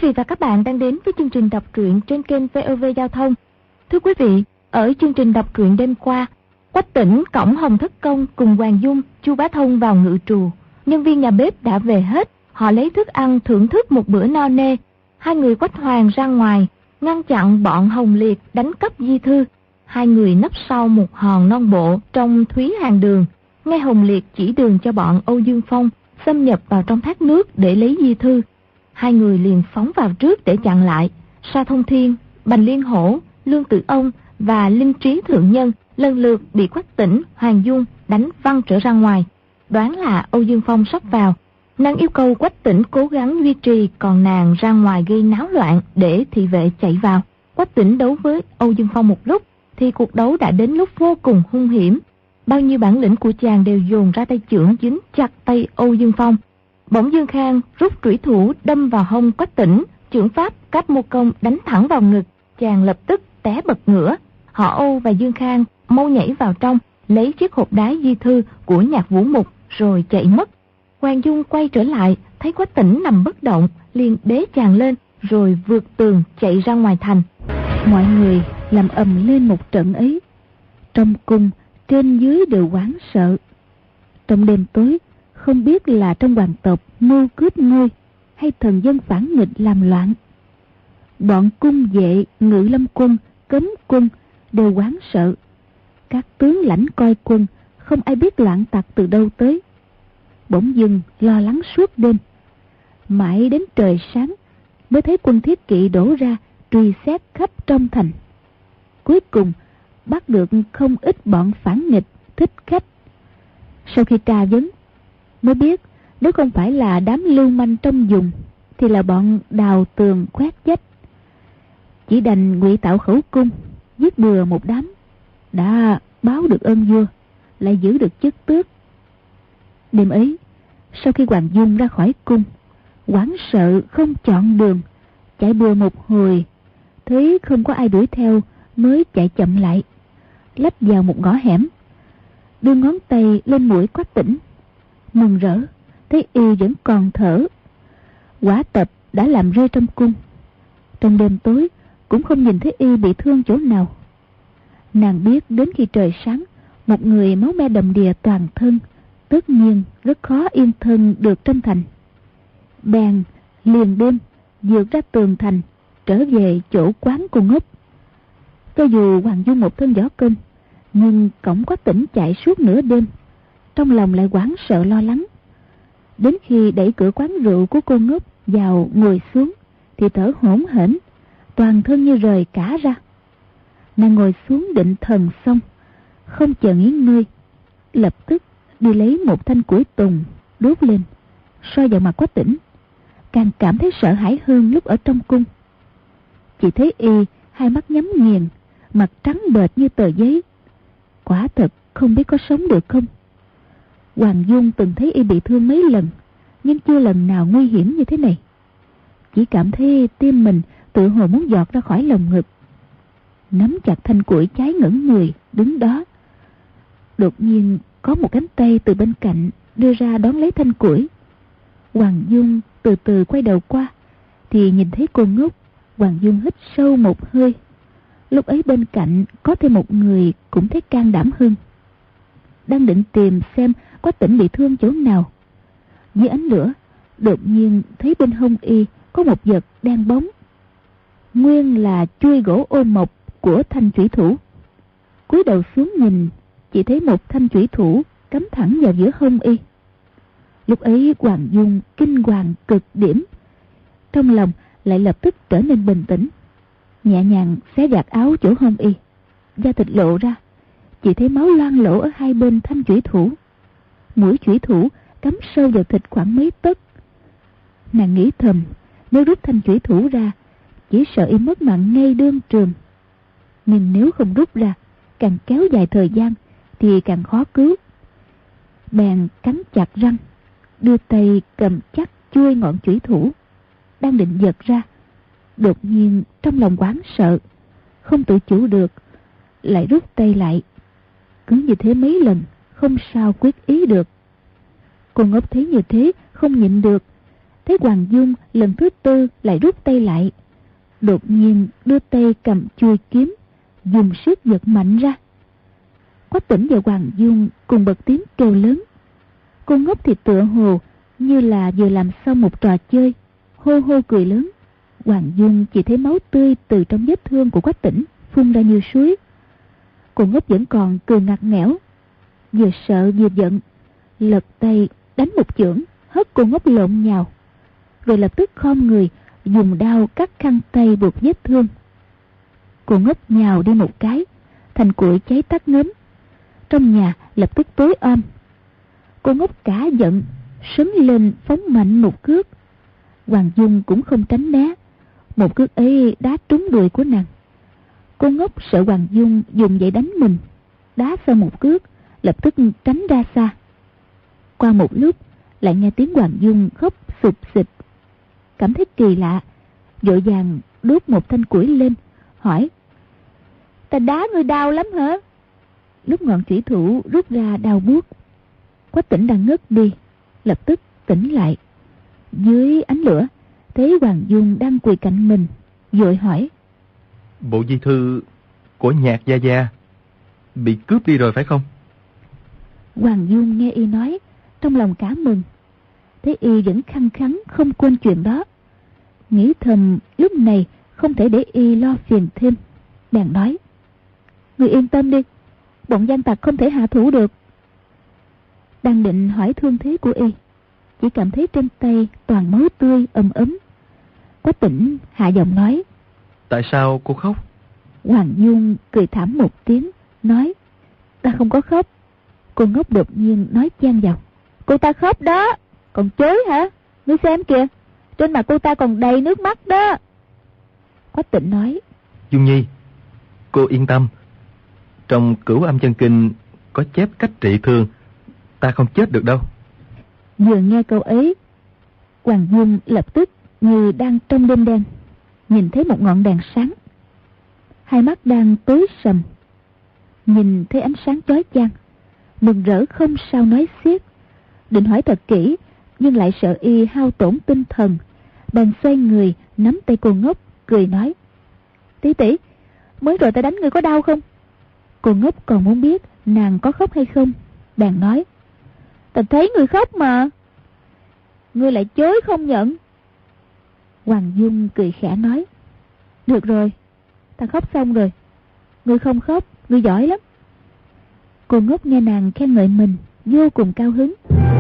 Quý vị và các bạn đang đến với chương trình đọc truyện trên kênh VOV Giao thông. Thưa quý vị, ở chương trình đọc truyện đêm qua, Quách Tĩnh cõng Hồng Thất Công cùng Hoàng Dung, Chu Bá Thông vào ngự trù. Nhân viên nhà bếp đã về hết, họ lấy thức ăn thưởng thức một bữa no nê. Hai người Quách Hoàng ra ngoài, ngăn chặn bọn Hồng Liệt đánh cắp di thư. Hai người nấp sau một hòn non bộ trong Thúy Hàng Đường, nghe Hồng Liệt chỉ đường cho bọn Âu Dương Phong xâm nhập vào trong thác nước để lấy di thư. Hai người liền phóng vào trước để chặn lại. Sa Thông Thiên, Bành Liên Hổ, Lương Tử Ông và Linh Trí Thượng Nhân lần lượt bị Quách Tĩnh, Hoàng Dung đánh văng trở ra ngoài. Đoán là Âu Dương Phong sắp vào. Nàng yêu cầu Quách Tĩnh cố gắng duy trì, còn nàng ra ngoài gây náo loạn để thị vệ chạy vào. Quách Tĩnh đấu với Âu Dương Phong một lúc thì cuộc đấu đã đến lúc vô cùng hung hiểm. Bao nhiêu bản lĩnh của chàng đều dồn ra tay chưởng dính chặt tay Âu Dương Phong. Bỗng Dương Khang rút trủy thủ đâm vào hông Quách Tĩnh, chưởng pháp Cáp Mô Công đánh thẳng vào ngực, chàng lập tức té bật ngửa. Họ Âu và Dương Khang mau nhảy vào trong, lấy chiếc hộp đá di thư của Nhạc Vũ Mục rồi chạy mất. Hoàng Dung quay trở lại, thấy Quách Tĩnh nằm bất động, liền bế chàng lên rồi vượt tường chạy ra ngoài thành. Mọi người làm ầm lên một trận ấy. Trong cung, trên dưới đều hoảng sợ. Trong đêm tối, không biết là trong hoàng tộc mưu cướp ngôi hay thần dân phản nghịch làm loạn. Bọn cung vệ, Ngự Lâm quân, Cấm quân đều hoảng sợ. Các tướng lãnh coi quân không ai biết loạn tặc từ đâu tới. Bỗng dưng lo lắng suốt đêm. Mãi đến trời sáng mới thấy quân Thiết Kỵ đổ ra truy xét khắp trong thành. Cuối cùng bắt được không ít bọn phản nghịch thích khách. Sau khi tra vấn mới biết nếu không phải là đám lưu manh trong vùng thì là bọn đào tường khoét vách. Chỉ đành ngụy tạo khẩu cung, giết bừa một đám, đã báo được ơn vua, lại giữ được chức tước. Đêm ấy, sau khi Hoàng Dung ra khỏi cung, hoảng sợ không chọn đường, chạy bừa một hồi, thấy không có ai đuổi theo mới chạy chậm lại, lách vào một ngõ hẻm, đưa ngón tay lên mũi Quách Tĩnh, mừng rỡ thấy y vẫn còn thở. Quả tập đã làm rơi trong cung. Trong đêm tối cũng không nhìn thấy y bị thương chỗ nào. Nàng biết đến khi trời sáng, một người máu me đầm đìa toàn thân tất nhiên rất khó yên thân được trong thành. Bèn liền đêm vượt ra tường thành, trở về chỗ quán cô Ngốc. Cho dù Hoàng Dung một thân võ công, nhưng cổng Quách Tĩnh chạy suốt nửa đêm, trong lòng lại hoảng sợ lo lắng. Đến khi đẩy cửa quán rượu của cô Ngốc vào ngồi xuống thì thở hổn hển, toàn thân như rời cả ra. Nàng ngồi xuống định thần xong, không chờ nghỉ ngơi, lập tức đi lấy một thanh củi tùng đốt lên, soi vào mặt Quách Tĩnh, càng cảm thấy sợ hãi hơn lúc ở trong cung. Chỉ thấy y hai mắt nhắm nghiền, mặt trắng bệch như tờ giấy, quả thật không biết có sống được không. Hoàng Dung từng thấy y bị thương mấy lần, nhưng chưa lần nào nguy hiểm như thế này. Chỉ cảm thấy tim mình tự hồ muốn giọt ra khỏi lồng ngực. Nắm chặt thanh củi cháy ngẩn người đứng đó. Đột nhiên có một cánh tay từ bên cạnh đưa ra đón lấy thanh củi. Hoàng Dung từ từ quay đầu qua thì nhìn thấy cô Ngốc. Hoàng Dung hít sâu một hơi. Lúc ấy bên cạnh có thêm một người cũng thấy can đảm hơn. Đang định tìm xem Quách Tĩnh bị thương chỗ nào, dưới ánh lửa đột nhiên thấy bên hông y có một vật đen bóng, nguyên là chuôi gỗ ô mộc của thanh chủy thủ. Cúi đầu xuống nhìn, chỉ thấy một thanh chủy thủ cắm thẳng vào giữa hông y. Lúc ấy Hoàng Dung kinh hoàng cực điểm, trong lòng lại lập tức trở nên bình tĩnh, nhẹ nhàng xé vạt áo chỗ hông y, da thịt lộ ra, chỉ thấy máu loang lổ ở hai bên thanh chủy thủ. Mũi chủy thủ cắm sâu vào thịt khoảng mấy tấc. Nàng nghĩ thầm, nếu rút thanh chủy thủ ra, chỉ sợ y mất mạng ngay đương trường. Nhưng nếu không rút ra, càng kéo dài thời gian thì càng khó cứu. Bèn cắn chặt răng, đưa tay cầm chắc chuôi ngọn chủy thủ, đang định giật ra. Đột nhiên trong lòng hoảng sợ, không tự chủ được, lại rút tay lại. Cứ như thế mấy lần, không sao quyết ý được. Cô Ngốc thấy như thế không nhịn được, Thấy Hoàng Dung lần thứ tư lại rút tay lại, đột nhiên đưa tay cầm chuôi kiếm, dùng sức giật mạnh ra. Quách Tĩnh và Hoàng Dung cùng bật tiếng kêu lớn. Cô Ngốc thì tựa hồ như là vừa làm xong một trò chơi, hô hô cười lớn. Hoàng Dung chỉ thấy máu tươi từ trong vết thương của Quách Tĩnh phun ra như suối. Cô Ngốc vẫn còn cười ngặt nghẽo, vừa sợ vừa giận, lật tay đánh một chưởng hất cô Ngốc lộn nhào, rồi lập tức khom người dùng đao cắt khăn tay buộc vết thương. Cô Ngốc nhào đi một cái, thành củi cháy tắt ngấm. Trong nhà lập tức tối om. Cô Ngốc cả giận, sấn lên phóng mạnh một cước. Hoàng Dung cũng không tránh né, một cước ấy đá trúng đùi của nàng. Cô Ngốc sợ Hoàng Dung dùng vậy đánh mình, đá sau một cước, lập tức tránh ra xa. Qua một lúc lại nghe tiếng Hoàng Dung khóc sụp xịt. Cảm thấy kỳ lạ, vội vàng đốt một thanh củi lên, hỏi: "Ta đá ngươi đau lắm hả?" Lúc ngọn chủy thủ rút ra đau buốt. Quách Tĩnh đang ngất đi, lập tức tỉnh lại. Dưới ánh lửa thấy Hoàng Dung đang quỳ cạnh mình, vội hỏi: "Bộ di thư của Nhạc gia gia bị cướp đi rồi phải không?" Hoàng Dung nghe y nói, trong lòng cả mừng. Thấy y vẫn khăng khăng không quên chuyện đó, nghĩ thầm lúc này không thể để y lo phiền thêm, bèn nói: "Ngươi yên tâm đi, bọn gian tặc không thể hạ thủ được." Đang định hỏi thương thế của y, chỉ cảm thấy trên tay toàn máu tươi ấm. Quách Tĩnh hạ giọng nói: "Tại sao cô khóc?" Hoàng Dung cười thảm một tiếng, nói: "Ta không có khóc." Cô Ngốc đột nhiên nói chen vào: "Cô ta khóc đó, còn chối hả? Ngươi xem kìa, trên mặt cô ta còn đầy nước mắt đó." Quách Tĩnh nói: "Dung Nhi, cô yên tâm, trong Cửu Âm Chân Kinh có chép cách trị thương, ta không chết được đâu." Vừa nghe câu ấy, Hoàng Dung lập tức như đang trong đêm đen, nhìn thấy một ngọn đèn sáng. Hai mắt đang tối sầm, nhìn thấy ánh sáng chói chang, mừng rỡ không sao nói xiết. Định hỏi thật kỹ, nhưng lại sợ y hao tổn tinh thần, bèn xoay người nắm tay cô Ngốc, cười nói: "Tỷ tỷ, mới rồi ta đánh ngươi có đau không?" Cô Ngốc còn muốn biết nàng có khóc hay không, bèn nói: "Ta thấy ngươi khóc mà." "Ngươi lại chối không nhận." Hoàng Dung cười khẽ nói: "Được rồi, ta khóc xong rồi. Ngươi không khóc, ngươi giỏi lắm." Cô Ngốc nghe nàng khen ngợi mình, vô cùng cao hứng.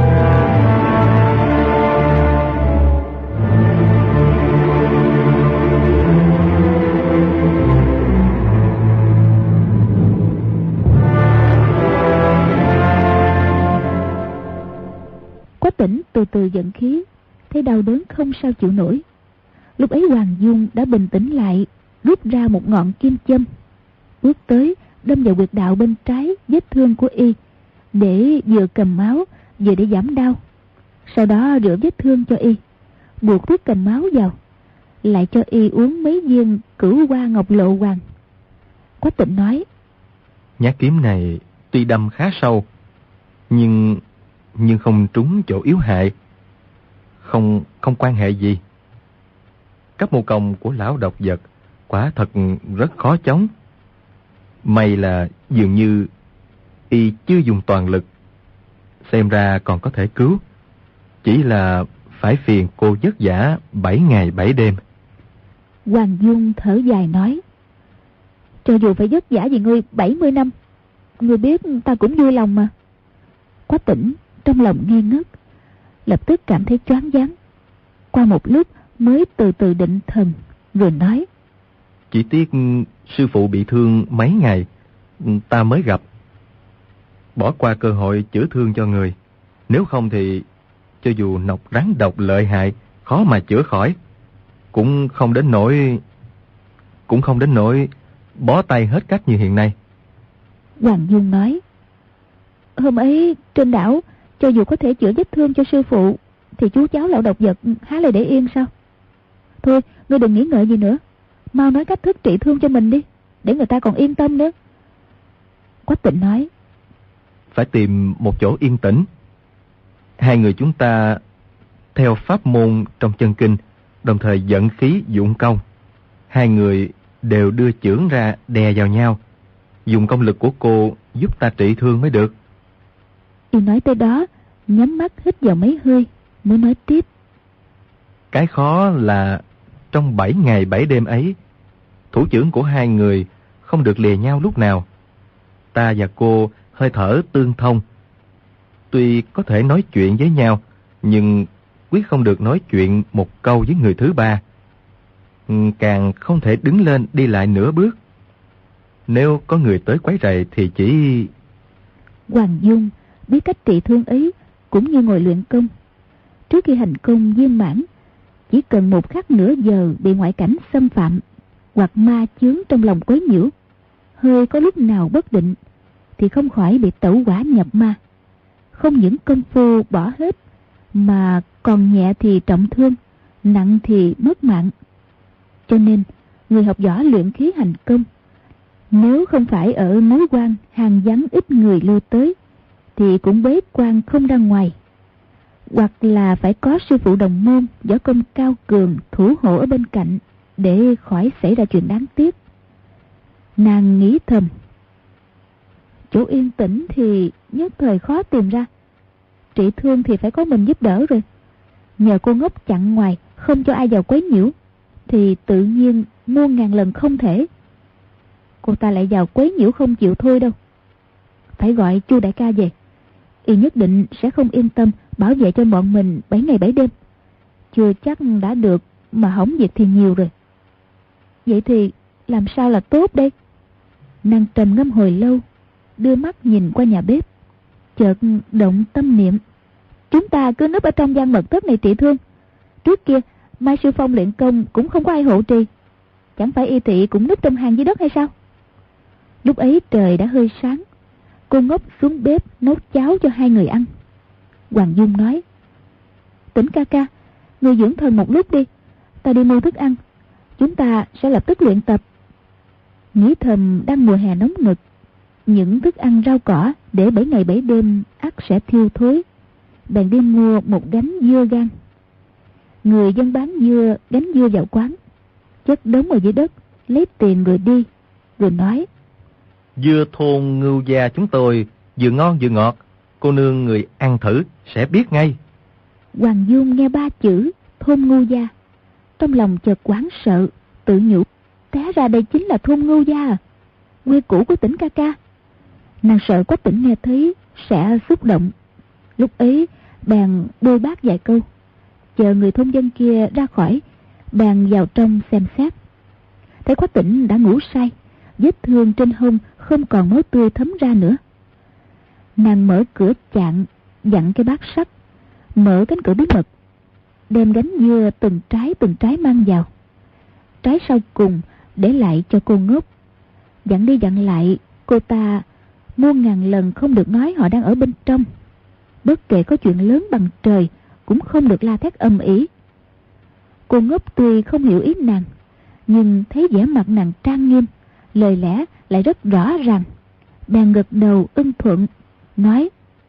Quách Tĩnh từ từ giận khí, thấy đau đớn không sao chịu nổi. Lúc ấy Hoàng Dung đã bình tĩnh lại, rút ra một ngọn kim châm, bước tới đâm vào huyệt đạo bên trái vết thương của y, để vừa cầm máu vừa để giảm đau. Sau đó rửa vết thương cho y, buộc thuốc cầm máu vào, lại cho y uống mấy viên Cửu Hoa Ngọc Lộ Hoàng. Quách Tĩnh nói: "Nhát kiếm này tuy đâm khá sâu, nhưng không trúng chỗ yếu hại, không quan hệ gì. Cấp mô công của lão độc vật quả thật rất khó chống. May là dường như y chưa dùng toàn lực, xem ra còn có thể cứu. Chỉ là phải phiền cô vất vả 7 ngày 7 đêm. Hoàng Dung thở dài nói: "Cho dù phải vất vả vì ngươi 70 năm, ngươi biết ta cũng vui lòng mà." Quách Tĩnh trong lòng nghi ngất, lập tức cảm thấy choáng váng. Qua một lúc mới từ từ định thần, rồi nói: "Chỉ tiếc sư phụ bị thương mấy ngày, ta mới gặp. Bỏ qua cơ hội chữa thương cho người. Nếu không thì cho dù nọc rắn độc lợi hại, khó mà chữa khỏi, cũng không đến nỗi bó tay hết cách như hiện nay." Hoàng Dung nói: "Hôm ấy trên đảo, cho dù có thể chữa vết thương cho sư phụ, thì chú cháu lão độc vật há lại để yên sao? Thôi, ngươi đừng nghĩ ngợi gì nữa, mau nói cách thức trị thương cho mình đi, để người ta còn yên tâm nữa." Quách Tĩnh nói: "Phải tìm một chỗ yên tĩnh. Hai người chúng ta theo pháp môn trong chân kinh, đồng thời vận khí dụng công. Hai người đều đưa chưởng ra đè vào nhau. Dùng công lực của cô giúp ta trị thương mới được. Y nói tới đó, nhắm mắt hít vào mấy hơi, mới nói tiếp. Cái khó là trong 7 ngày 7 đêm ấy, thủ chưởng của hai người không được lìa nhau lúc nào. Ta và cô hơi thở tương thông. Tuy có thể nói chuyện với nhau, nhưng quyết không được nói chuyện một câu với người thứ ba. Càng không thể đứng lên đi lại nửa bước. Nếu có người tới quấy rầy thì chỉ... Hoàng Dung biết cách trị thương ấy cũng như ngồi luyện công. Trước khi hành công viên mãn, chỉ cần một khắc nửa giờ bị ngoại cảnh xâm phạm hoặc ma chướng trong lòng quấy nhiễu, hơi có lúc nào bất định thì không khỏi bị tẩu hỏa nhập ma. Không những công phu bỏ hết, mà còn nhẹ thì trọng thương, nặng thì mất mạng. Cho nên người học võ luyện khí hành công, nếu không phải ở núi quan hàng vắng ít người lui tới, thì cũng bế quan không ra ngoài, hoặc là phải có sư phụ đồng môn võ công cao cường thủ hộ ở bên cạnh để khỏi xảy ra chuyện đáng tiếc. Nàng nghĩ thầm, chỗ yên tĩnh thì nhất thời khó tìm ra, trị thương thì phải có mình giúp đỡ rồi. Nhờ cô ngốc chặn ngoài, không cho ai vào quấy nhiễu, thì tự nhiên muôn ngàn lần không thể. Cô ta lại vào quấy nhiễu không chịu thôi đâu. Phải gọi Chu đại ca về, y nhất định sẽ không yên tâm bảo vệ cho bọn mình 7 ngày 7 đêm. Chưa chắc đã được, mà hỏng việc thì nhiều rồi. Vậy thì làm sao là tốt đây? Nàng trầm ngâm hồi lâu, đưa mắt nhìn qua nhà bếp, chợt động tâm niệm. Chúng ta cứ núp ở trong gian mật thất này trị thương. Trước kia Mai Sư Phong luyện công cũng không có ai hộ trì, chẳng phải y thị cũng núp trong hang dưới đất hay sao? Lúc ấy trời đã hơi sáng, cô ngốc xuống bếp nấu cháo cho hai người ăn. Hoàng Dung nói, Tỉnh ca ca, người dưỡng thần một lúc đi, ta đi mua thức ăn, chúng ta sẽ lập tức luyện tập. Nghĩ thầm đang mùa hè nóng nực, những thức ăn rau cỏ để 7 ngày 7 đêm ắt sẽ thiêu thối, bèn đi mua một gánh dưa gang. Người dân bán dưa gánh dưa vào quán, chất đống ở dưới đất, lấy tiền rồi đi, rồi nói, Dưa thôn Ngưu Gia chúng tôi vừa ngon vừa ngọt, cô nương người ăn thử sẽ biết ngay. Hoàng Dung nghe 3 chữ thôn Ngưu Gia, trong lòng chợt hoảng sợ, tự nhủ, té ra đây chính là thôn Ngưu Gia à, quê cũ của Tỉnh ca ca. Nàng sợ Quách Tỉnh nghe thấy sẽ xúc động, lúc ấy bèn bôi bác vài câu, chờ người thôn dân kia ra khỏi, bèn vào trong xem xét. Thấy Quách Tỉnh đã ngủ say, vết thương trên hông không còn máu tươi thấm ra nữa. Nàng mở cửa chạn, dặn cái bát sắt, mở cánh cửa bí mật, đem gánh dưa từng trái mang vào. Trái sau cùng để lại cho cô ngốc. Dặn đi dặn lại, cô ta muôn ngàn lần không được nói họ đang ở bên trong. Bất kể có chuyện lớn bằng trời cũng không được la thét ầm ĩ. Cô ngốc tuy không hiểu ý nàng, nhưng thấy vẻ mặt nàng trang nghiêm, lời lẽ lại rất rõ ràng, bèn gật đầu ưng thuận, nói,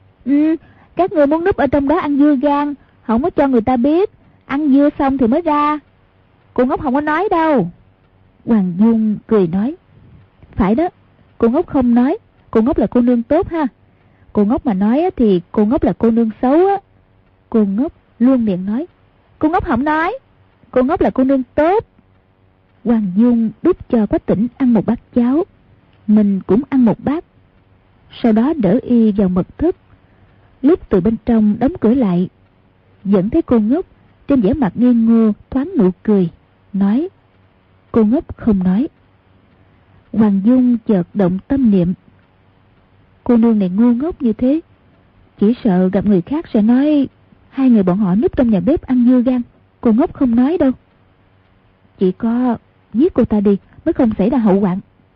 các người muốn núp ở trong đó ăn dưa gang, không có cho người ta biết, ăn dưa xong thì mới ra. Cô ngốc không có nói đâu. Hoàng Dung cười nói, phải đó, cô ngốc không nói, cô ngốc là cô nương tốt ha. Cô ngốc mà nói thì cô ngốc là cô nương xấu á. Cô ngốc luôn miệng nói, cô ngốc không nói, cô ngốc là cô nương tốt. Hoàng Dung đút cho Quách Tỉnh ăn một bát cháo, mình cũng ăn một bát. Sau đó đỡ y vào mật thất. Lúc từ bên trong đóng cửa lại, vẫn thấy cô ngốc trên vẻ mặt ngây ngô thoáng nụ cười, nói, cô ngốc không nói. Hoàng Dung chợt động tâm niệm, cô nương này ngu ngốc như thế, chỉ sợ gặp người khác sẽ nói hai người bọn họ núp trong nhà bếp ăn dưa gang. Cô ngốc không nói đâu, chỉ có giết cô ta đi mới không xảy ra hậu hoạn.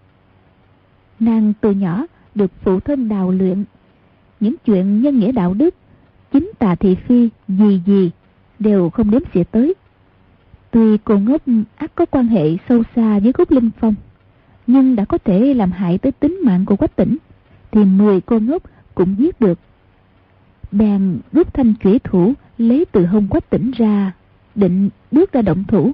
Nàng từ nhỏ được phụ thân đào luyện, những chuyện nhân nghĩa đạo đức, chính tà thị phi gì gì đều không đếm xỉa tới. Tuy cô ngốc ắt có quan hệ sâu xa với Cúc Linh Phong, nhưng đã có thể làm hại tới tính mạng của Quách Tỉnh, thì 10 cô ngốc cũng giết được. Bèn rút thanh chủy thủ lấy từ hông Quách Tĩnh ra, định bước ra động thủ.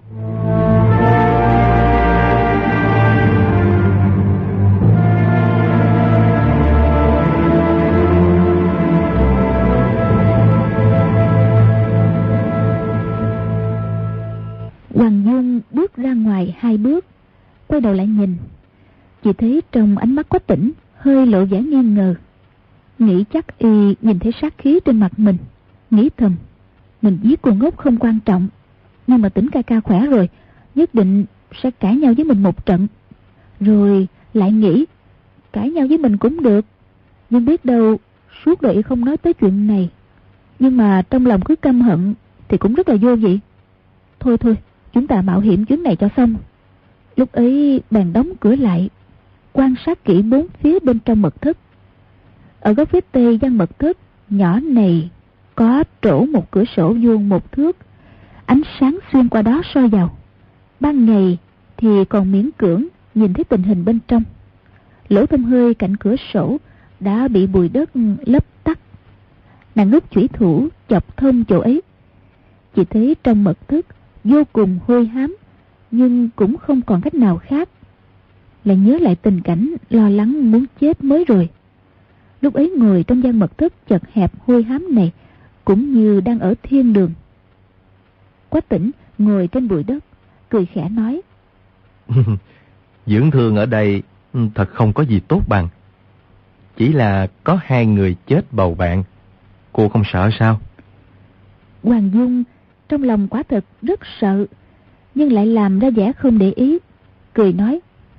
Hoàng Dung bước ra ngoài 2 bước, quay đầu lại nhìn, chỉ thấy trong ánh mắt Quách Tĩnh hơi lộ vẻ nghi ngờ. Nghĩ chắc y nhìn thấy sát khí trên mặt mình, nghĩ thầm, mình giết cô ngốc không quan trọng, nhưng mà Tĩnh ca ca khỏe rồi, nhất định sẽ cãi nhau với mình một trận. Rồi lại nghĩ, cãi nhau với mình cũng được, nhưng biết đâu suốt đời y không nói tới chuyện này, nhưng mà trong lòng cứ căm hận thì cũng rất là vô vị. Thôi, chúng ta mạo hiểm chuyến này cho xong. Lúc ấy bèn đóng cửa lại, quan sát kỹ 4 phía bên trong mật thất. Ở góc phía tây gian mật thất nhỏ này có trổ một cửa sổ vuông 1 thước, ánh sáng xuyên qua đó soi vào. Ban ngày thì còn miễn cưỡng nhìn thấy tình hình bên trong. Lỗ thông hơi cạnh cửa sổ đã bị bụi đất lấp tắt. Nàng rút chủy thủ chọc thông chỗ ấy, chỉ thấy trong mật thất vô cùng hôi hám, nhưng cũng không còn cách nào khác. Lại nhớ lại tình cảnh lo lắng muốn chết mới rồi. Lúc ấy ngồi trong gian mật thất chật hẹp hôi hám này, cũng như đang ở thiên đường. Quách Tĩnh ngồi trên bụi đất, cười khẽ nói: Dưỡng thương ở đây thật không có gì tốt bằng. Chỉ là có 2 người chết bầu bạn, cô không sợ sao? Hoàng Dung trong lòng quả thật rất sợ, nhưng lại làm ra vẻ không để ý, cười nói: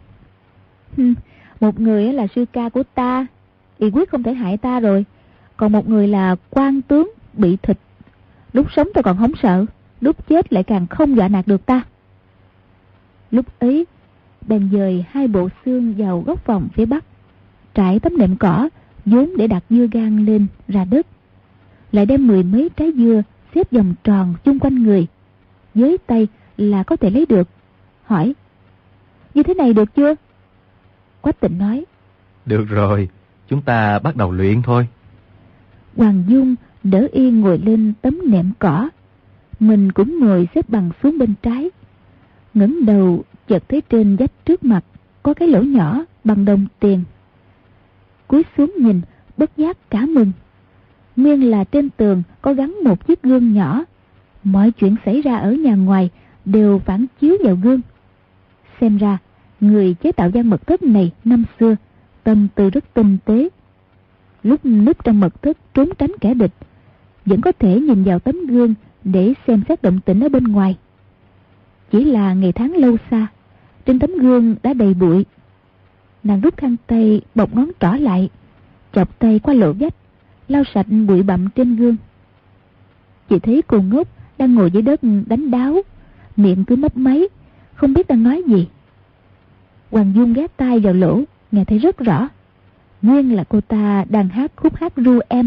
Một người là sư ca của ta, y quyết không thể hại ta rồi. Còn một người là quan tướng bị thịt, lúc sống ta còn không sợ, lúc chết lại càng không dọa nạt được ta. Lúc ấy bèn dời 2 bộ xương vào góc phòng phía bắc, trải tấm nệm cỏ vốn để đặt dưa gang lên ra đất, lại đem 10 mấy trái dưa xếp vòng tròn chung quanh người, với tay là có thể lấy được. Hỏi: Như thế này được chưa? Quách Tĩnh nói: Được rồi, chúng ta bắt đầu luyện thôi. Hoàng Dung đỡ y ngồi lên tấm nệm cỏ, mình cũng ngồi xếp bằng xuống bên trái. Ngẩng đầu chợt thấy trên vách trước mặt có cái lỗ nhỏ bằng đồng tiền. Cúi xuống nhìn, bất giác cả mừng. Nguyên là trên tường có gắn một chiếc gương nhỏ, mọi chuyện xảy ra ở nhà ngoài đều phản chiếu vào gương. Xem ra người chế tạo gian mật thất này năm xưa tâm tư rất tinh tế. Lúc núp trong mật thất trốn tránh kẻ địch, vẫn có thể nhìn vào tấm gương để xem xét động tĩnh ở bên ngoài. Chỉ là ngày tháng lâu xa, trên tấm gương đã đầy bụi. Nàng rút khăn tay bọc ngón trỏ lại, chọc tay qua lỗ vách, lau sạch bụi bặm trên gương. Chỉ thấy cô ngốc đang ngồi dưới đất đánh đáo, miệng cứ mấp máy, không biết đang nói gì. Hoàng Dung ghé tai vào lỗ, nghe thấy rất rõ. Nguyên là cô ta đang hát khúc hát ru em.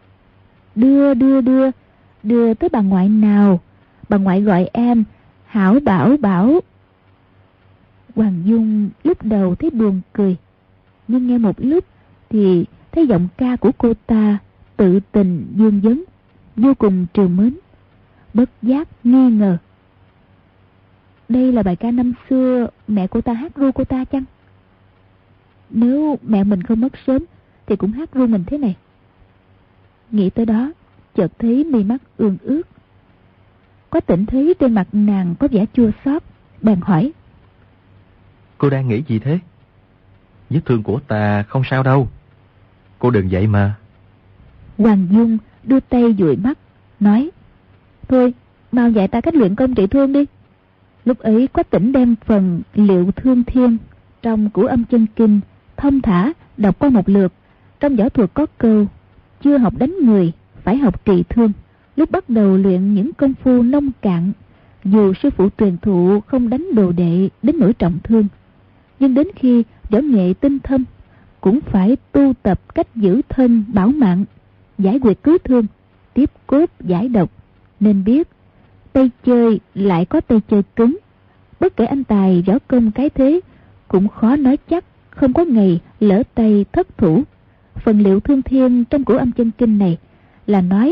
Đưa tới bà ngoại nào, bà ngoại gọi em Hảo Bảo Bảo. Hoàng Dung lúc đầu thấy buồn cười, nhưng nghe một lúc thì thấy giọng ca của cô ta tự tình dương vấn, vô cùng trìu mến, bất giác nghi ngờ. Đây là bài ca năm xưa mẹ cô ta hát ru cô ta chăng? Nếu mẹ mình không mất sớm thì cũng hát ru mình thế này. Nghĩ tới đó, chợt thấy mi mắt ương ướt. Quách Tĩnh thấy trên mặt nàng có vẻ chua xót, bèn hỏi: Cô đang nghĩ gì thế? Vết thương của ta không sao đâu, cô đừng vậy mà. Hoàng Dung đưa tay dụi mắt, nói: Thôi, mau dạy ta cách luyện công trị thương đi. Lúc ấy Quách Tĩnh đem phần Liệu Thương Thiên trong Cửu Âm Chân Kinh thông thả đọc qua một lượt. Trong võ thuật có câu: chưa học đánh người, phải học trị thương. Lúc bắt đầu luyện những công phu nông cạn, dù sư phụ truyền thụ không đánh đồ đệ đến nỗi trọng thương, nhưng đến khi võ nghệ tinh thâm cũng phải tu tập cách giữ thân bảo mạng, giải quyết cứu thương, tiếp cốt giải độc. Nên biết tay chơi lại có tay chơi cứng, bất kể anh tài võ công cái thế cũng khó nói chắc không có ngày lỡ tay thất thủ. Phần Liệu Thương Thiên trong Cửu Âm Chân Kinh này là nói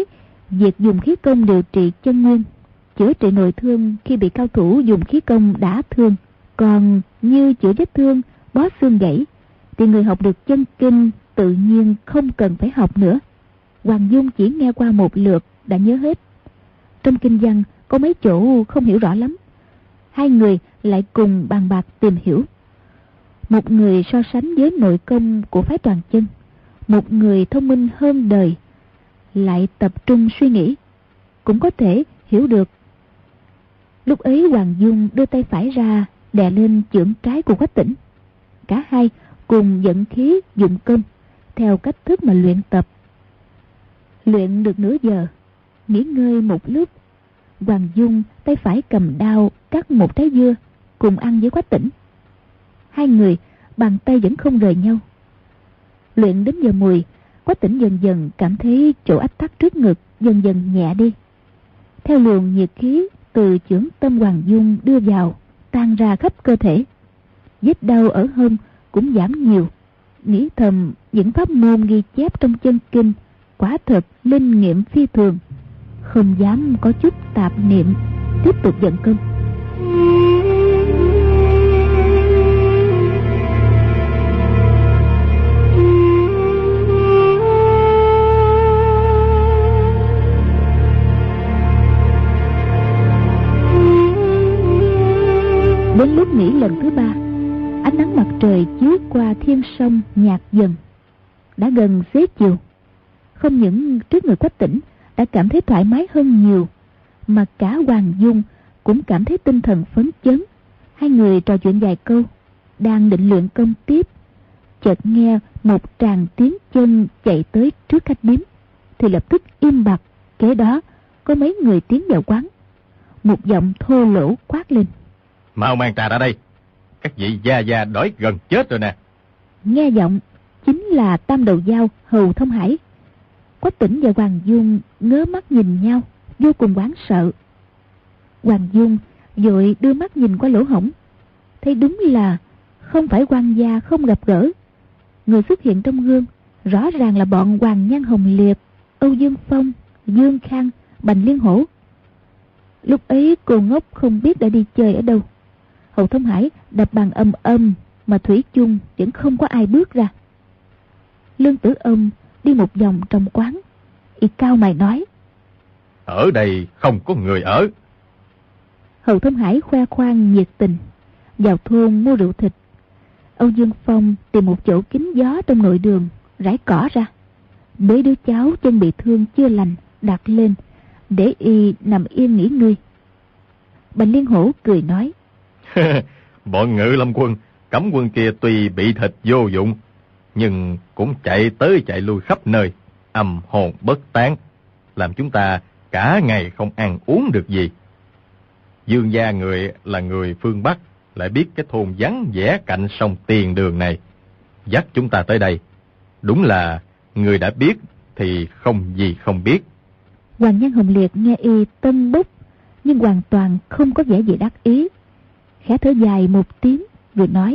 việc dùng khí công điều trị chân nguyên, chữa trị nội thương khi bị cao thủ dùng khí công đả thương. Còn như chữa vết thương, bó xương gãy thì người học được chân kinh tự nhiên không cần phải học nữa. Hoàng Dung chỉ nghe qua một lượt đã nhớ hết. Trong kinh văn có mấy chỗ không hiểu rõ lắm. Hai người lại cùng bàn bạc tìm hiểu. Một người so sánh với nội công của phái Toàn Chân, một người thông minh hơn đời lại tập trung suy nghĩ, cũng có thể hiểu được. Lúc ấy Hoàng Dung đưa tay phải ra đè lên chưởng trái của Quách Tĩnh. Cả hai cùng vận khí dụng công theo cách thức mà luyện tập. Luyện được nửa giờ, nghỉ ngơi một lúc, Hoàng Dung tay phải cầm đao cắt một trái dưa cùng ăn với Quách Tĩnh. Hai người bàn tay vẫn không rời nhau. Luyện đến giờ mùi, Quách Tĩnh dần dần cảm thấy chỗ ách tắc trước ngực dần dần nhẹ đi. Theo luồng nhiệt khí từ chưởng tâm Hoàng Dung đưa vào, tan ra khắp cơ thể. Vết đau ở hông cũng giảm nhiều. Nghĩ thầm những pháp môn ghi chép trong chân kinh quả thật linh nghiệm phi thường, không dám có chút tạp niệm, tiếp tục vận công. Đến lúc nghỉ lần thứ ba, ánh nắng mặt trời chiếu qua thiên sông nhạt dần. Đã gần xế chiều, không những trước người Quách Tĩnh đã cảm thấy thoải mái hơn nhiều, mà cả Hoàng Dung cũng cảm thấy tinh thần phấn chấn. Hai người trò chuyện vài câu, đang định luyện công tiếp, chợt nghe một tràng tiếng chân chạy tới trước khách điếm, thì lập tức im bặt. Kế đó có mấy người tiến vào quán. Một giọng thô lỗ quát lên: Mau mang trà ra đây, các vị gia đói gần chết rồi nè. Nghe giọng chính là Tam Đầu Dao Hầu Thông Hải. Quách Tĩnh và Hoàng Dung ngớ mắt nhìn nhau, vô cùng hoảng sợ. Hoàng Dung vội đưa mắt nhìn qua lỗ hổng, thấy đúng là không phải quan gia không gặp gỡ. Người xuất hiện trong gương rõ ràng là bọn Hoàng Nhan Hồng Liệt, Âu Dương Phong, Dương Khang, Bành Liên Hổ. Lúc ấy cô ngốc không biết đã đi chơi ở đâu. Hầu Thông Hải đập bàn âm âm mà thủy chung vẫn không có ai bước ra. Lương Tử Ông đi một vòng trong quán, y cao mày nói: Ở đây không có người ở. Hầu Thông Hải khoe khoang nhiệt tình, vào thôn mua rượu thịt. Âu Dương Phong tìm một chỗ kín gió trong nội đường, rải cỏ ra, bế đứa cháu chân bị thương chưa lành đặt lên, để y nằm yên nghỉ ngơi. Bành Liên Hổ cười nói: Bọn Ngự Lâm quân, Cấm quân kia tuy bị thịt vô dụng, nhưng cũng chạy tới chạy lui khắp nơi, âm hồn bất tán, làm chúng ta cả ngày không ăn uống được gì. Dương gia người là người phương Bắc, lại biết cái thôn vắng vẻ cạnh sông Tiền Đường này, dắt chúng ta tới đây. Đúng là người đã biết thì không gì không biết. Hoàng Nhan Hồng Liệt nghe y tân bốc, nhưng hoàn toàn không có vẻ gì đắc ý, khẽ thở dài một tiếng rồi nói: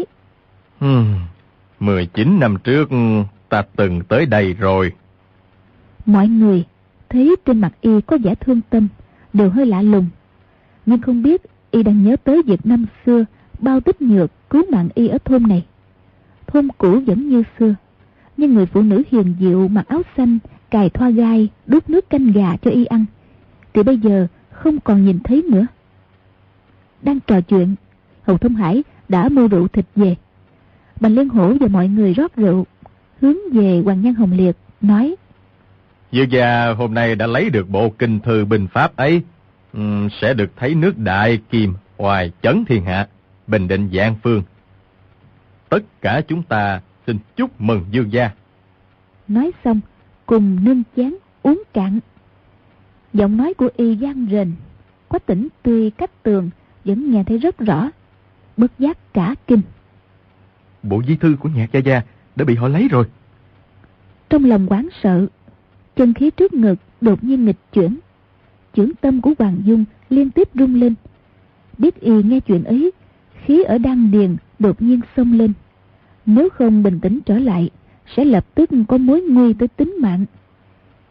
19 năm trước ta từng tới đây rồi. Mọi người thấy trên mặt y có vẻ thương tâm, đều hơi lạ lùng, nhưng không biết y đang nhớ tới việc năm xưa Bao Tích Nhược cứu mạng y ở thôn này. Thôn cũ vẫn như xưa, nhưng người phụ nữ hiền diệu mặc áo xanh, cài thoa gai, đút nước canh gà cho y ăn thì bây giờ không còn nhìn thấy nữa. Đang trò chuyện, Hầu Thông Hải đã mua rượu thịt về. Bành Liên Hổ và mọi người rót rượu, hướng về Hoàng Nhan Hồng Liệt nói: Dương gia hôm nay đã lấy được bộ kinh thư binh pháp ấy, sẽ được thấy nước Đại Kim hoài chấn thiên hạ, bình định vạn phương. Tất cả chúng ta xin chúc mừng Dương gia. Nói xong cùng nâng chén uống cạn. Giọng nói của y vang rền, Quách Tĩnh tuy cách tường vẫn nghe thấy rất rõ, bất giác cả kinh. Bộ di thư của Nhạc gia đã bị họ lấy rồi. Trong lòng hoảng sợ, chân khí trước ngực đột nhiên nghịch chuyển, chưởng tâm của Hoàng Dung liên tiếp rung lên. Biết y nghe chuyện ấy, khí ở đan điền đột nhiên xông lên, nếu không bình tĩnh trở lại sẽ lập tức có mối nguy tới tính mạng.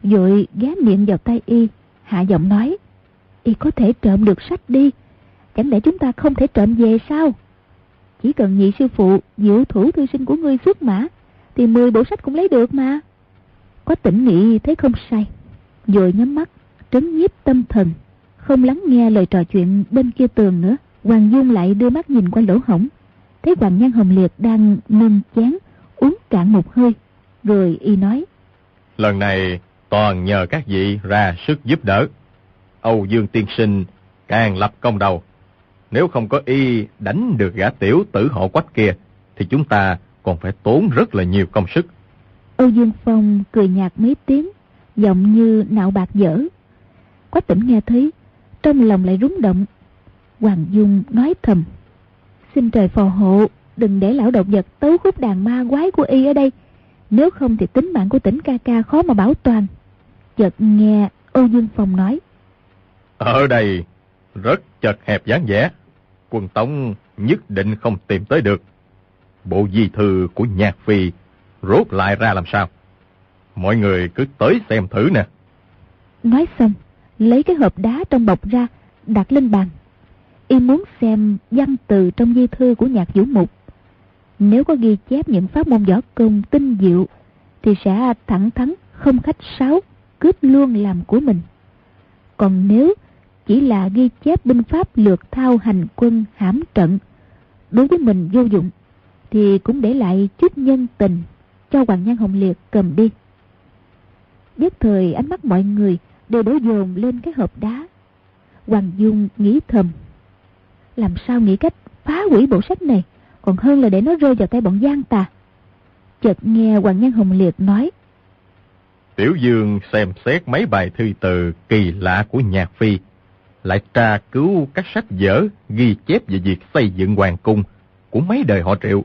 vội ghé miệng vào tay y, hạ giọng nói: Y có thể trộm được sách đi, chẳng lẽ chúng ta không thể trộm về sao? Chỉ cần nhị sư phụ diệu thủ thư sinh của ngươi xuất mã thì 10 bộ sách cũng lấy được mà. Quách Tỉnh nghĩ thấy không sai, vội nhắm mắt trấn nhiếp tâm thần, không lắng nghe lời trò chuyện bên kia tường nữa. Hoàng Dung lại đưa mắt nhìn qua lỗ hổng, thấy Hoàng Nhan Hồng Liệt đang nâng chén uống cạn một hơi, rồi y nói: Lần này toàn nhờ các vị ra sức giúp đỡ. Âu Dương tiên sinh càng lập công đầu. Nếu không có y đánh được gã tiểu tử họ Quách kia thì chúng ta còn phải tốn rất là nhiều công sức. Âu Dương Phong cười nhạt mấy tiếng, giọng như nạo bạc dở. Quách Tỉnh nghe thấy, trong lòng lại rúng động. Hoàng Dung nói thầm: Xin trời phò hộ, đừng để lão độc vật tấu khúc đàn ma quái của y ở đây, nếu không thì tính mạng của Tỉnh ca ca khó mà bảo toàn. Chợt nghe Âu Dương Phong nói: Ở đây rất chật hẹp dáng vẻ, Quân Tống nhất định không tìm tới được. Bộ di thư của Nhạc Phi rốt lại ra làm sao? Mọi người cứ tới xem thử nè. Nói xong, lấy cái hộp đá trong bọc ra, đặt lên bàn. Y muốn xem văn từ trong di thư của Nhạc Vũ Mục. Nếu có ghi chép những pháp môn võ công tinh diệu thì sẽ thẳng thắn không khách sáo, cướp luôn làm của mình. Còn nếu chỉ là ghi chép binh pháp lược thao hành quân hãm trận, đối với mình vô dụng, thì cũng để lại chút nhân tình cho Hoàng Nhan Hồng Liệt cầm đi. Nhất thời ánh mắt mọi người đều đổ dồn lên cái hộp đá. Hoàng Dung nghĩ thầm: Làm sao nghĩ cách phá hủy bộ sách này còn hơn là để nó rơi vào tay bọn gian tà. Chợt nghe Hoàng Nhan Hồng Liệt nói: Tiểu Dương xem xét mấy bài thư từ kỳ lạ của Nhạc Phi, lại tra cứu các sách vở ghi chép về việc xây dựng hoàng cung của mấy đời họ Triệu.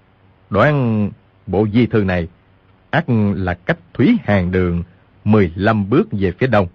Đoán bộ di thư này ắt là cách thủy hàng đường 15 bước về phía đông.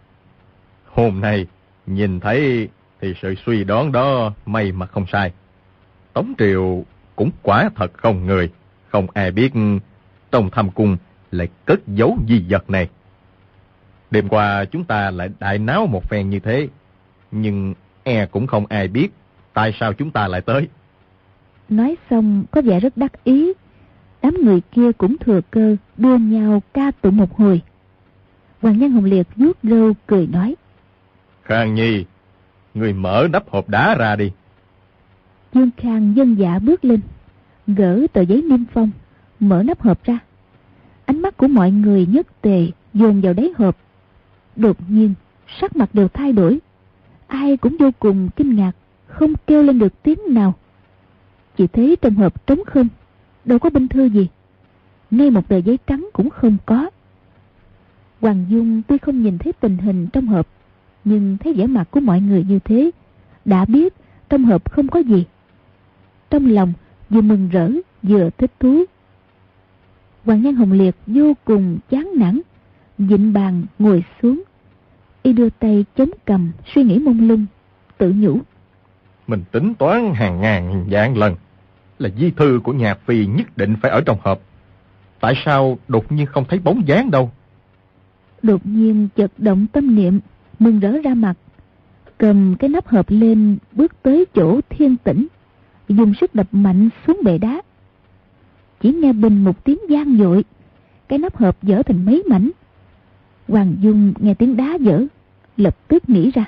Hôm nay nhìn thấy thì sự suy đoán đó may mà không sai. Tống Triều cũng quả thật không người, không ai biết trong thâm cung lại cất giấu di vật này. Đêm qua chúng ta lại đại náo một phen như thế, nhưng cũng không ai biết tại sao chúng ta lại tới. Nói xong có vẻ rất đắc ý. Đám người kia cũng thừa cơ đua nhau ca tụng một hồi. Hoàng Nhan Hồng Liệt vuốt râu cười nói: Khang Nhi, người mở nắp hộp đá ra đi. Dương Khang dân dạ bước lên, gỡ tờ giấy niêm phong, mở nắp hộp ra. Ánh mắt của mọi người nhất tề dồn vào đáy hộp. Đột nhiên sắc mặt đều thay đổi, ai cũng vô cùng kinh ngạc, không kêu lên được tiếng nào. Chỉ thấy trong hộp trống không, đâu có binh thư gì, ngay một tờ giấy trắng cũng không có. Hoàng Dung tuy không nhìn thấy tình hình trong hộp, nhưng thấy vẻ mặt của mọi người như thế, đã biết trong hộp không có gì. Trong lòng vừa mừng rỡ vừa thích thú. Hoàng Nhan Hồng Liệt vô cùng chán nản, vịn bàn ngồi xuống. Y đưa tay chống cằm, suy nghĩ mông lung, tự nhủ: Mình tính toán hàng ngàn vạn lần là di thư của Nhạc Phi nhất định phải ở trong hộp. Tại sao đột nhiên không thấy bóng dáng đâu? Đột nhiên chợt động tâm niệm, mừng rỡ ra mặt, cầm cái nắp hộp lên, bước tới chỗ Thiên Tĩnh, dùng sức đập mạnh xuống bệ đá. Chỉ nghe bình một tiếng vang dội, cái nắp hộp vỡ thành mấy mảnh. Hoàng Dung nghe tiếng đá vỡ, lập tức nghĩ ra: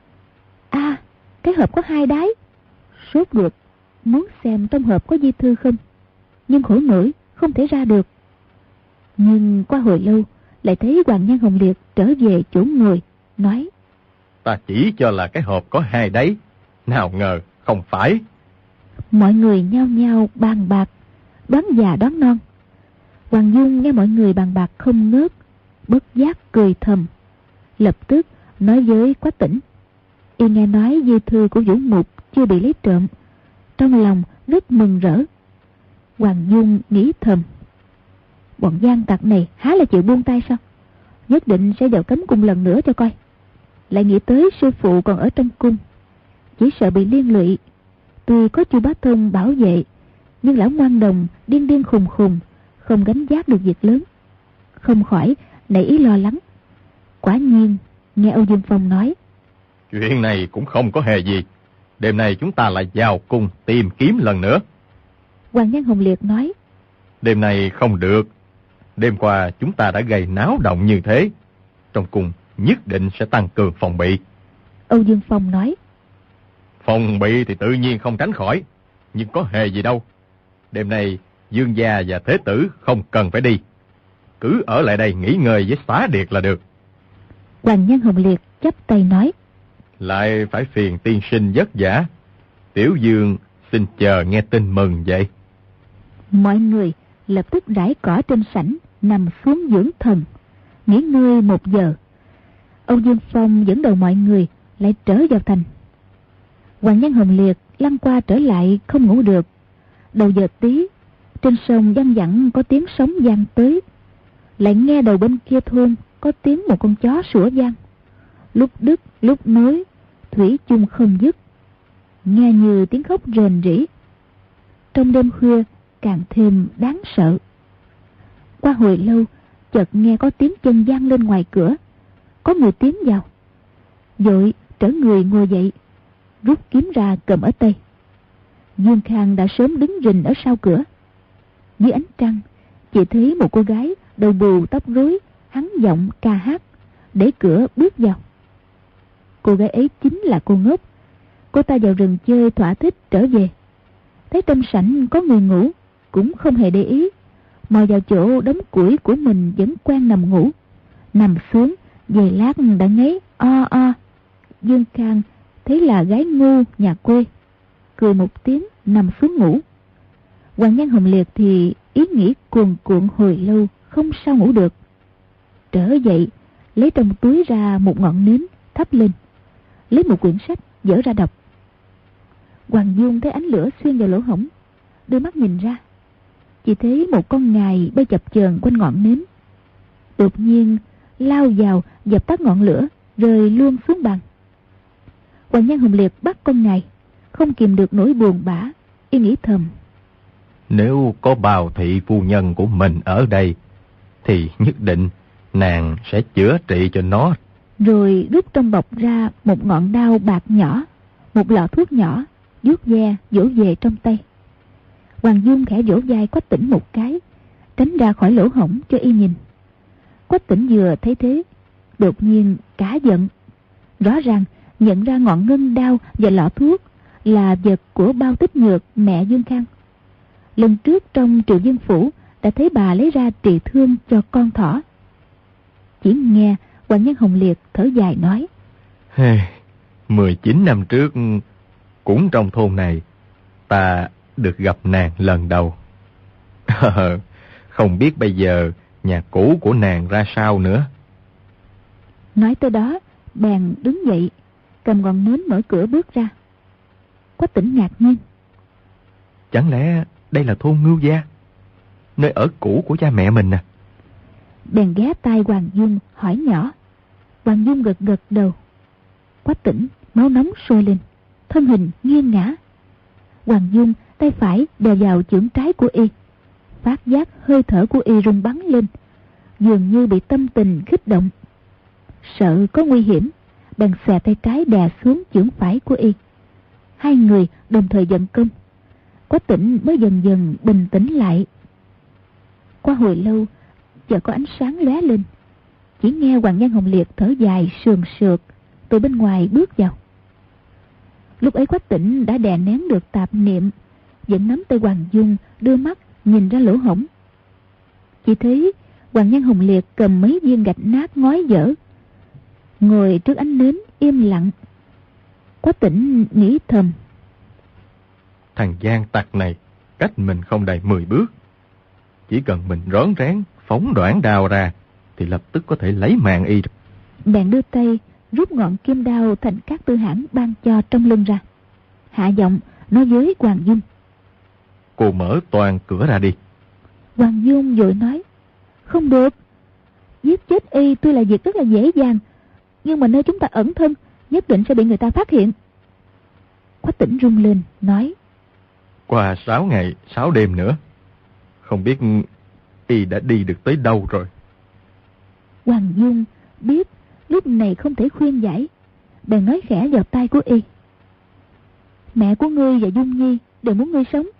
cái hộp có 2 đáy. Sốt ruột muốn xem trong hộp có di thư không, nhưng khổ nổi không thể ra được. Nhưng qua hồi lâu lại thấy Hoàng Nhan Hồng Liệt trở về chỗ ngồi, nói: Ta chỉ cho là cái hộp có 2 đáy, nào ngờ không phải. Mọi người nhao nhao bàn bạc, đoán già đoán non. Hoàng Dung nghe mọi người bàn bạc không ngớt, bất giác cười thầm, lập tức nói với Quách Tỉnh. Y nghe nói di thư của Vũ Mục chưa bị lấy trộm, trong lòng rất mừng rỡ. Hoàng Dung nghĩ thầm: bọn gian tặc này há là chịu buông tay sao? Nhất định sẽ vào cấm cung lần nữa cho coi. Lại nghĩ tới sư phụ còn ở trong cung, chỉ sợ bị liên lụy. Tuy có Chu Bá Thông bảo vệ, nhưng lão ngoan đồng điên điên khùng khùng, không gánh vác được việc lớn. Không khỏi nảy ý lo lắng. Quả nhiên, nghe Âu Dương Phong nói: Chuyện này cũng không có hề gì. Đêm nay chúng ta lại vào cung tìm kiếm lần nữa. Hoàng Nhan Hồng Liệt nói: Đêm nay không được. Đêm qua chúng ta đã gây náo động như thế. Trong cung nhất định sẽ tăng cường phòng bị. Âu Dương Phong nói: Phòng bị thì tự nhiên không tránh khỏi, nhưng có hề gì đâu. Đêm nay Dương gia và Thế tử không cần phải đi. Cứ ở lại đây nghỉ ngơi với xá điệt là được. Hoàng Nhan Hồng Liệt chắp tay nói: Lại phải phiền tiên sinh vất vả. Tiểu Dương xin chờ nghe tin mừng vậy. Mọi người lập tức rải cỏ trên sảnh, nằm xuống dưỡng thần, nghỉ ngơi 1 giờ. Âu Dương Phong dẫn đầu mọi người lại trở vào thành. Hoàng Nhan Hồng Liệt lăn qua trở lại không ngủ được. Đầu giờ tí, trên sông văng vẳng có tiếng sóng vang tới. Lại nghe đầu bên kia thôn có tiếng một con chó sủa vang, lúc đứt lúc nối, thủy chung không dứt, nghe như tiếng khóc rền rĩ. Trong đêm khuya càng thêm đáng sợ. Qua hồi lâu, chợt nghe có tiếng chân vang lên ngoài cửa. Có người tiến vào. Vội trở người ngồi dậy, rút kiếm ra cầm ở tay. Dương Khang đã sớm đứng rình ở sau cửa. Dưới ánh trăng, chỉ thấy một cô gái đầu bù tóc rối, hắn giọng ca hát, đẩy cửa bước vào. Cô gái ấy chính là cô Ngốc. Cô ta vào rừng chơi thỏa thích trở về, thấy trong sảnh có người ngủ, cũng không hề để ý, mò vào chỗ đống củi của mình vẫn quen nằm ngủ. Nằm xuống, về lát đã ngáy o o. Dương Khang thấy là gái ngu nhà quê, cười một tiếng nằm xuống ngủ. Hoàng Nhan Hồng Liệt thì ý nghĩ cuồn cuộn hồi lâu, không sao ngủ được. Trở dậy, lấy trong túi ra một ngọn nến thắp lên, lấy một quyển sách dở ra đọc. Hoàng Dung thấy ánh lửa xuyên vào lỗ hổng, đưa mắt nhìn ra, chỉ thấy một con ngài bay chập chờn quanh ngọn nến. Đột nhiên lao vào dập tắt ngọn lửa, rơi luôn xuống bàn. Hoàng Nhan Hồng Liệt bắt con ngài, không kìm được nỗi buồn bã, y nghĩ thầm: Nếu có Bào thị phu nhân của mình ở đây, thì nhất định nàng sẽ chữa trị cho nó. Rồi rút trong bọc ra một ngọn đao bạc nhỏ, một lọ thuốc nhỏ, vuốt ve vỗ về trong tay. Hoàng Dung khẽ vỗ vai Quách Tĩnh một cái, tránh ra khỏi lỗ hổng cho y nhìn. Quách Tĩnh vừa thấy thế, đột nhiên cả giận. Rõ ràng nhận ra ngọn ngân đao và lọ thuốc là vật của Bao Tích Nhược, mẹ Dương Khang. Lần trước trong Triệu Dương Phủ đã thấy bà lấy ra trị thương cho con thỏ. Chỉ nghe Hoàng Nhan Hồng Liệt thở dài nói: 19 năm trước, cũng trong thôn này, ta được gặp nàng lần đầu. Không biết bây giờ nhà cũ của nàng ra sao nữa. Nói tới đó, bèn đứng dậy, cầm ngọn nến mở cửa bước ra. Quách Tĩnh ngạc nhiên: Chẳng lẽ đây là thôn Ngưu Gia, nơi ở cũ của cha mẹ mình à? Bèn ghé tai Hoàng Dung hỏi nhỏ. Hoàng Dung gật gật đầu. Quách Tĩnh máu nóng sôi lên, thân hình nghiêng ngã. Hoàng Dung tay phải đè vào chưởng trái của y, phát giác hơi thở của y rung bắn lên, dường như bị tâm tình kích động. Sợ có nguy hiểm, bèn xòe tay trái đè xuống chưởng phải của y. Hai người đồng thời giận công. Quách Tĩnh mới dần dần bình tĩnh lại. Qua hồi lâu, chợt có ánh sáng lóe lên. Chỉ nghe Hoàng Nhan Hồng Liệt thở dài sườn sượt từ bên ngoài bước vào. Lúc ấy Quách Tĩnh đã đè nén được tạp niệm, vẫn nắm tay Hoàng Dung, đưa mắt nhìn ra lỗ hổng. Chỉ thấy Hoàng Nhan Hồng Liệt cầm mấy viên gạch nát ngói dở, ngồi trước ánh nến im lặng. Quách Tĩnh nghĩ thầm: Thằng gian tặc này cách mình không đầy 10 bước. Chỉ cần mình rón rén phóng đoạn đao ra thì lập tức có thể lấy mạng y. Bèn đưa tay rút ngọn kim đao thành các tư hãng ban cho trong lưng ra, hạ giọng nói với Hoàng Dung: Cô mở toàn cửa ra đi. Hoàng Dung vội nói: Không được, giết chết y tuy là việc rất là dễ dàng, nhưng mà nơi chúng ta ẩn thân nhất định sẽ bị người ta phát hiện. Quách Tĩnh rung lên nói: Qua 6 ngày 6 đêm nữa, không biết y đã đi được tới đâu rồi. Hoàng Dung biết lúc này không thể khuyên giải, bèn nói khẽ vào tai của y: mẹ của ngươi và Dung Nhi đều muốn ngươi sống.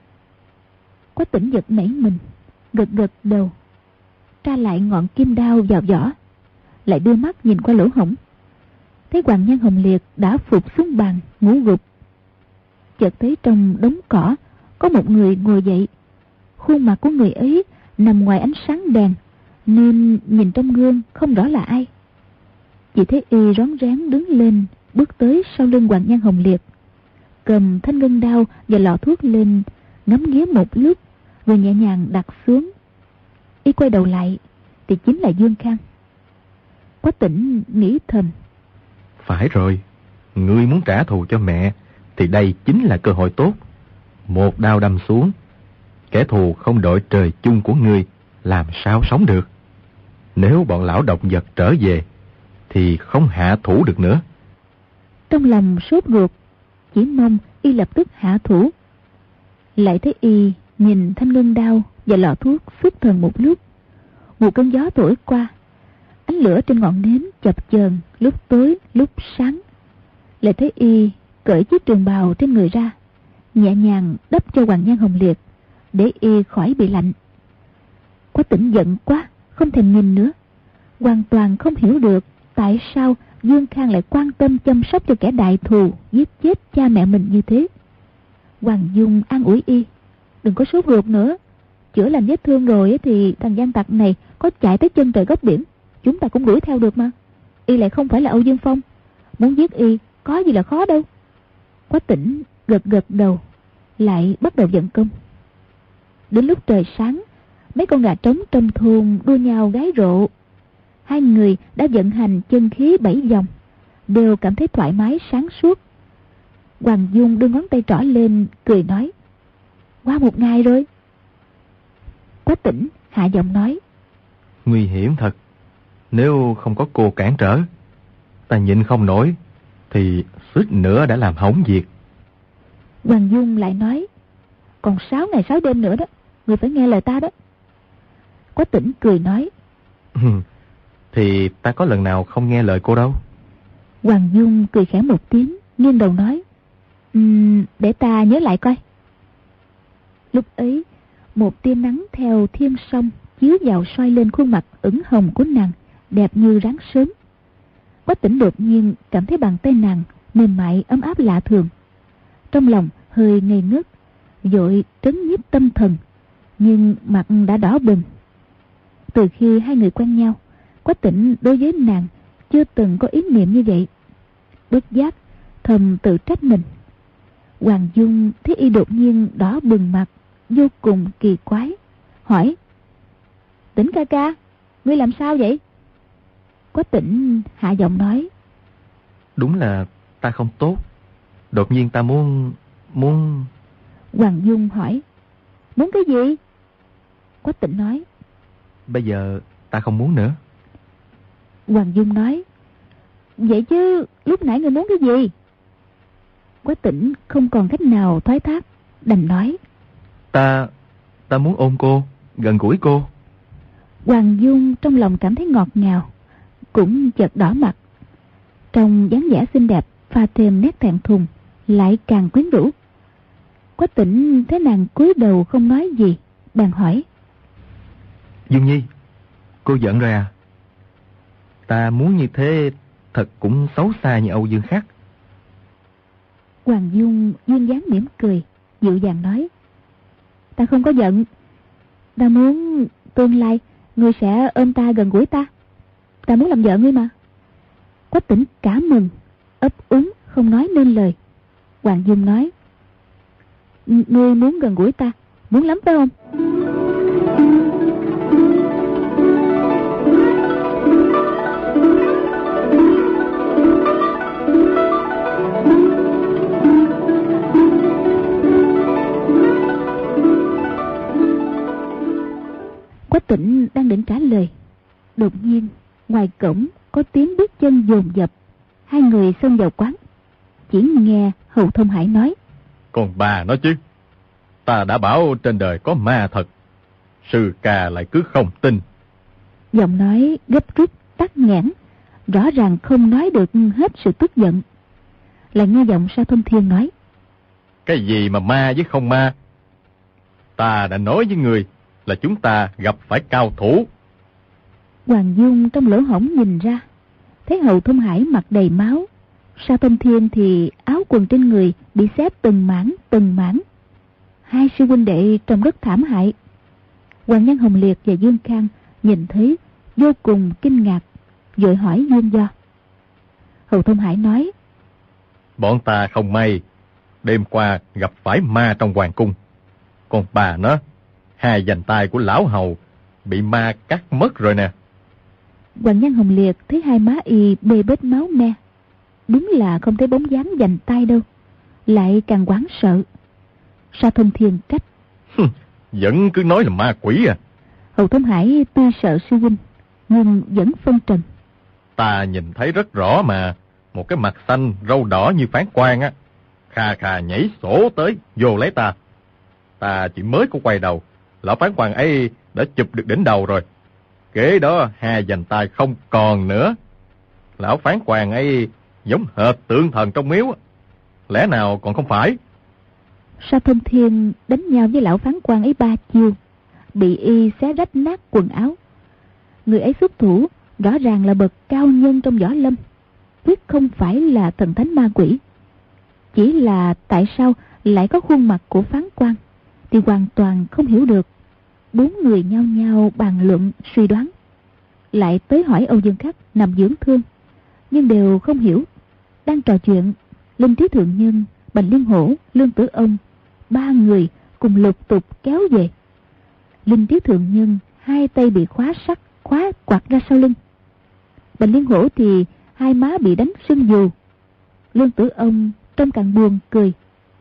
Quách Tĩnh giật nảy mình, gật gật đầu, tra lại ngọn kim đao vào vỏ, lại đưa mắt nhìn qua lỗ hổng, thấy Hoàng Nhan Hồng Liệt đã phục xuống bàn ngủ gục. Chợt thấy trong đống cỏ có một người ngồi dậy. Khuôn mặt của người ấy nằm ngoài ánh sáng đèn, nên nhìn trong gương không rõ là ai. Chỉ thấy y rón rén đứng lên, bước tới sau lưng Hoàng Nhan Hồng Liệt, cầm thanh ngân đao và lọ thuốc lên, ngắm nghía một lúc rồi nhẹ nhàng đặt xuống. Y quay đầu lại thì chính là Dương Khang. Quách Tĩnh nghĩ thầm: phải rồi, ngươi muốn trả thù cho mẹ thì đây chính là cơ hội tốt. Một đao đâm xuống, kẻ thù không đội trời chung của ngươi làm sao sống được. Nếu bọn lão độc vật trở về thì không hạ thủ được nữa. Trong lòng sốt ruột, chỉ mong y lập tức hạ thủ. Lại thấy y nhìn thanh ngân đao và lọ thuốc xuất thần một lúc. Một cơn gió thổi qua, ánh lửa trên ngọn nến chập chờn, lúc tối lúc sáng. Lại thấy y cởi chiếc trường bào trên người ra, nhẹ nhàng đắp cho Hoàng Nhan Hồng Liệt để y khỏi bị lạnh. Quách Tĩnh giận quá, không thèm nhìn nữa, hoàn toàn không hiểu được tại sao Dương Khang lại quan tâm chăm sóc cho kẻ đại thù giết chết cha mẹ mình như thế. Hoàng Dung an ủi y: đừng có sốt ruột nữa, chữa lành vết thương rồi thì thằng gian tặc này có chạy tới chân trời góc biển, chúng ta cũng đuổi theo được mà. Y lại không phải là Âu Dương Phong, muốn giết y có gì là khó đâu. Quách Tĩnh gật gật đầu, lại bắt đầu vận công. Đến lúc trời sáng, mấy con gà trống trong thôn đua nhau gái rộ. Hai người đã vận hành chân khí 7 vòng, đều cảm thấy thoải mái sáng suốt. Hoàng Dung đưa ngón tay trỏ lên, cười nói: qua một ngày rồi. Quách Tĩnh hạ giọng nói: nguy hiểm thật, nếu không có cô cản trở, ta nhịn không nổi thì suýt nữa đã làm hỏng việc. Hoàng Dung lại nói: còn 6 ngày 6 đêm nữa đó, người phải nghe lời ta đó. Quách Tĩnh cười nói: thì ta có lần nào không nghe lời cô đâu. Hoàng Dung cười khẽ một tiếng, nghiêng đầu nói: để ta nhớ lại coi. Lúc ấy, một tia nắng theo thiên sông chiếu vào soi lên khuôn mặt ửng hồng của nàng, đẹp như ráng sớm. Quách Tĩnh đột nhiên cảm thấy bàn tay nàng mềm mại ấm áp lạ thường, trong lòng hơi ngây ngất, vội trấn nhiếp tâm thần, nhưng mặt đã đỏ bừng. Từ khi hai người quen nhau, Quách Tĩnh đối với nàng chưa từng có ý niệm như vậy. Bất giác thầm tự trách mình. Hoàng Dung thấy y đột nhiên đỏ bừng mặt, vô cùng kỳ quái, hỏi: Tĩnh ca ca, ngươi làm sao vậy? Quách Tĩnh hạ giọng nói: đúng là ta không tốt, đột nhiên ta muốn... Hoàng Dung hỏi: muốn cái gì? Quách Tĩnh nói: bây giờ ta không muốn nữa. Hoàng Dung nói: vậy chứ lúc nãy ngươi muốn cái gì? Quách Tĩnh không còn cách nào thoái thác, đành nói: Ta muốn ôm cô, gần gũi cô. Hoàng Dung trong lòng cảm thấy ngọt ngào, cũng chợt đỏ mặt. Trong dáng vẻ xinh đẹp pha thêm nét thẹn thùng, lại càng quyến rũ. Quách Tĩnh thấy nàng cúi đầu không nói gì, bèn hỏi: Dung Nhi, cô giận rồi à? Ta muốn như thế thật cũng xấu xa như Âu Dương Khắc. Hoàng Dung duyên dáng mỉm cười, dịu dàng nói: ta không có giận, ta muốn tương lai ngươi sẽ ôm ta gần gũi ta. Ta muốn làm vợ ngươi mà. Quách Tĩnh cả mừng, ấp úng không nói nên lời. Hoàng Dung nói: ngươi muốn gần gũi ta, muốn lắm phải không? Quách Tĩnh đang định trả lời, đột nhiên ngoài cổng có tiếng bước chân dồn dập. Hai người xông vào quán. Chỉ nghe Hầu Thông Hải nói: còn bà nói chứ, ta đã bảo trên đời có ma thật, sư ca lại cứ không tin. Giọng nói gấp rút tắc nghẽn, rõ ràng không nói được hết sự tức giận. Lại nghe giọng Sa Thông Thiên nói: Cái gì mà ma với không ma? Ta đã nói với người là chúng ta gặp phải cao thủ. Hoàng Dung trong lỗ hổng nhìn ra, thấy Hầu Thông Hải mặt đầy máu, Sa Thông Thiên thì áo quần trên người bị xé từng mảng. Hai sư huynh đệ trông rất thảm hại. Hoàng Nhan Hồng Liệt và Dương Khang nhìn thấy vô cùng kinh ngạc, vội hỏi nguyên do. Hầu Thông Hải nói: Bọn ta không may, đêm qua gặp phải ma trong hoàng cung. Còn bà nó, hai vành tay của lão hầu bị ma cắt mất rồi nè. Hoàng Nhan Hồng Liệt thấy hai má y bê bết máu me, đúng là không thấy bóng dáng vành tay đâu, lại càng hoảng sợ. Sa Thông Thiên trách: Vẫn cứ nói là ma quỷ à. Hầu Thông Hải tuy sợ sư huynh, nhưng vẫn phân trần: Ta nhìn thấy rất rõ mà, một cái mặt xanh râu đỏ như phán quan á, khà khà nhảy sổ tới vô lấy ta. Ta chỉ mới có quay đầu, lão phán quan ấy đã chụp được đỉnh đầu rồi. Kế đó hai vành tay không còn nữa. Lão phán quan ấy giống hệt tượng thần trong miếu, lẽ nào còn không phải? Sa Thông Thiên đánh nhau với lão phán quan ấy 3 chiêu, bị y xé rách nát quần áo. Người ấy xuất thủ rõ ràng là bậc cao nhân trong võ lâm, quyết không phải là thần thánh ma quỷ. Chỉ là tại sao lại có khuôn mặt của phán quan thì hoàn toàn không hiểu được. Bốn người nhao nhao bàn luận suy đoán, lại tới hỏi Âu Dương Khắc nằm dưỡng thương, nhưng đều không hiểu. Đang trò chuyện, Linh Thiếu Thượng Nhân, Bành Liên Hổ, Lương Tử Ông, ba người cùng lục tục kéo về. Linh Thiếu Thượng Nhân hai tay bị khóa sắt khóa quạt ra sau lưng. Bành Liên Hổ thì hai má bị đánh sưng vù. Lương Tử Ông trông càng buồn cười.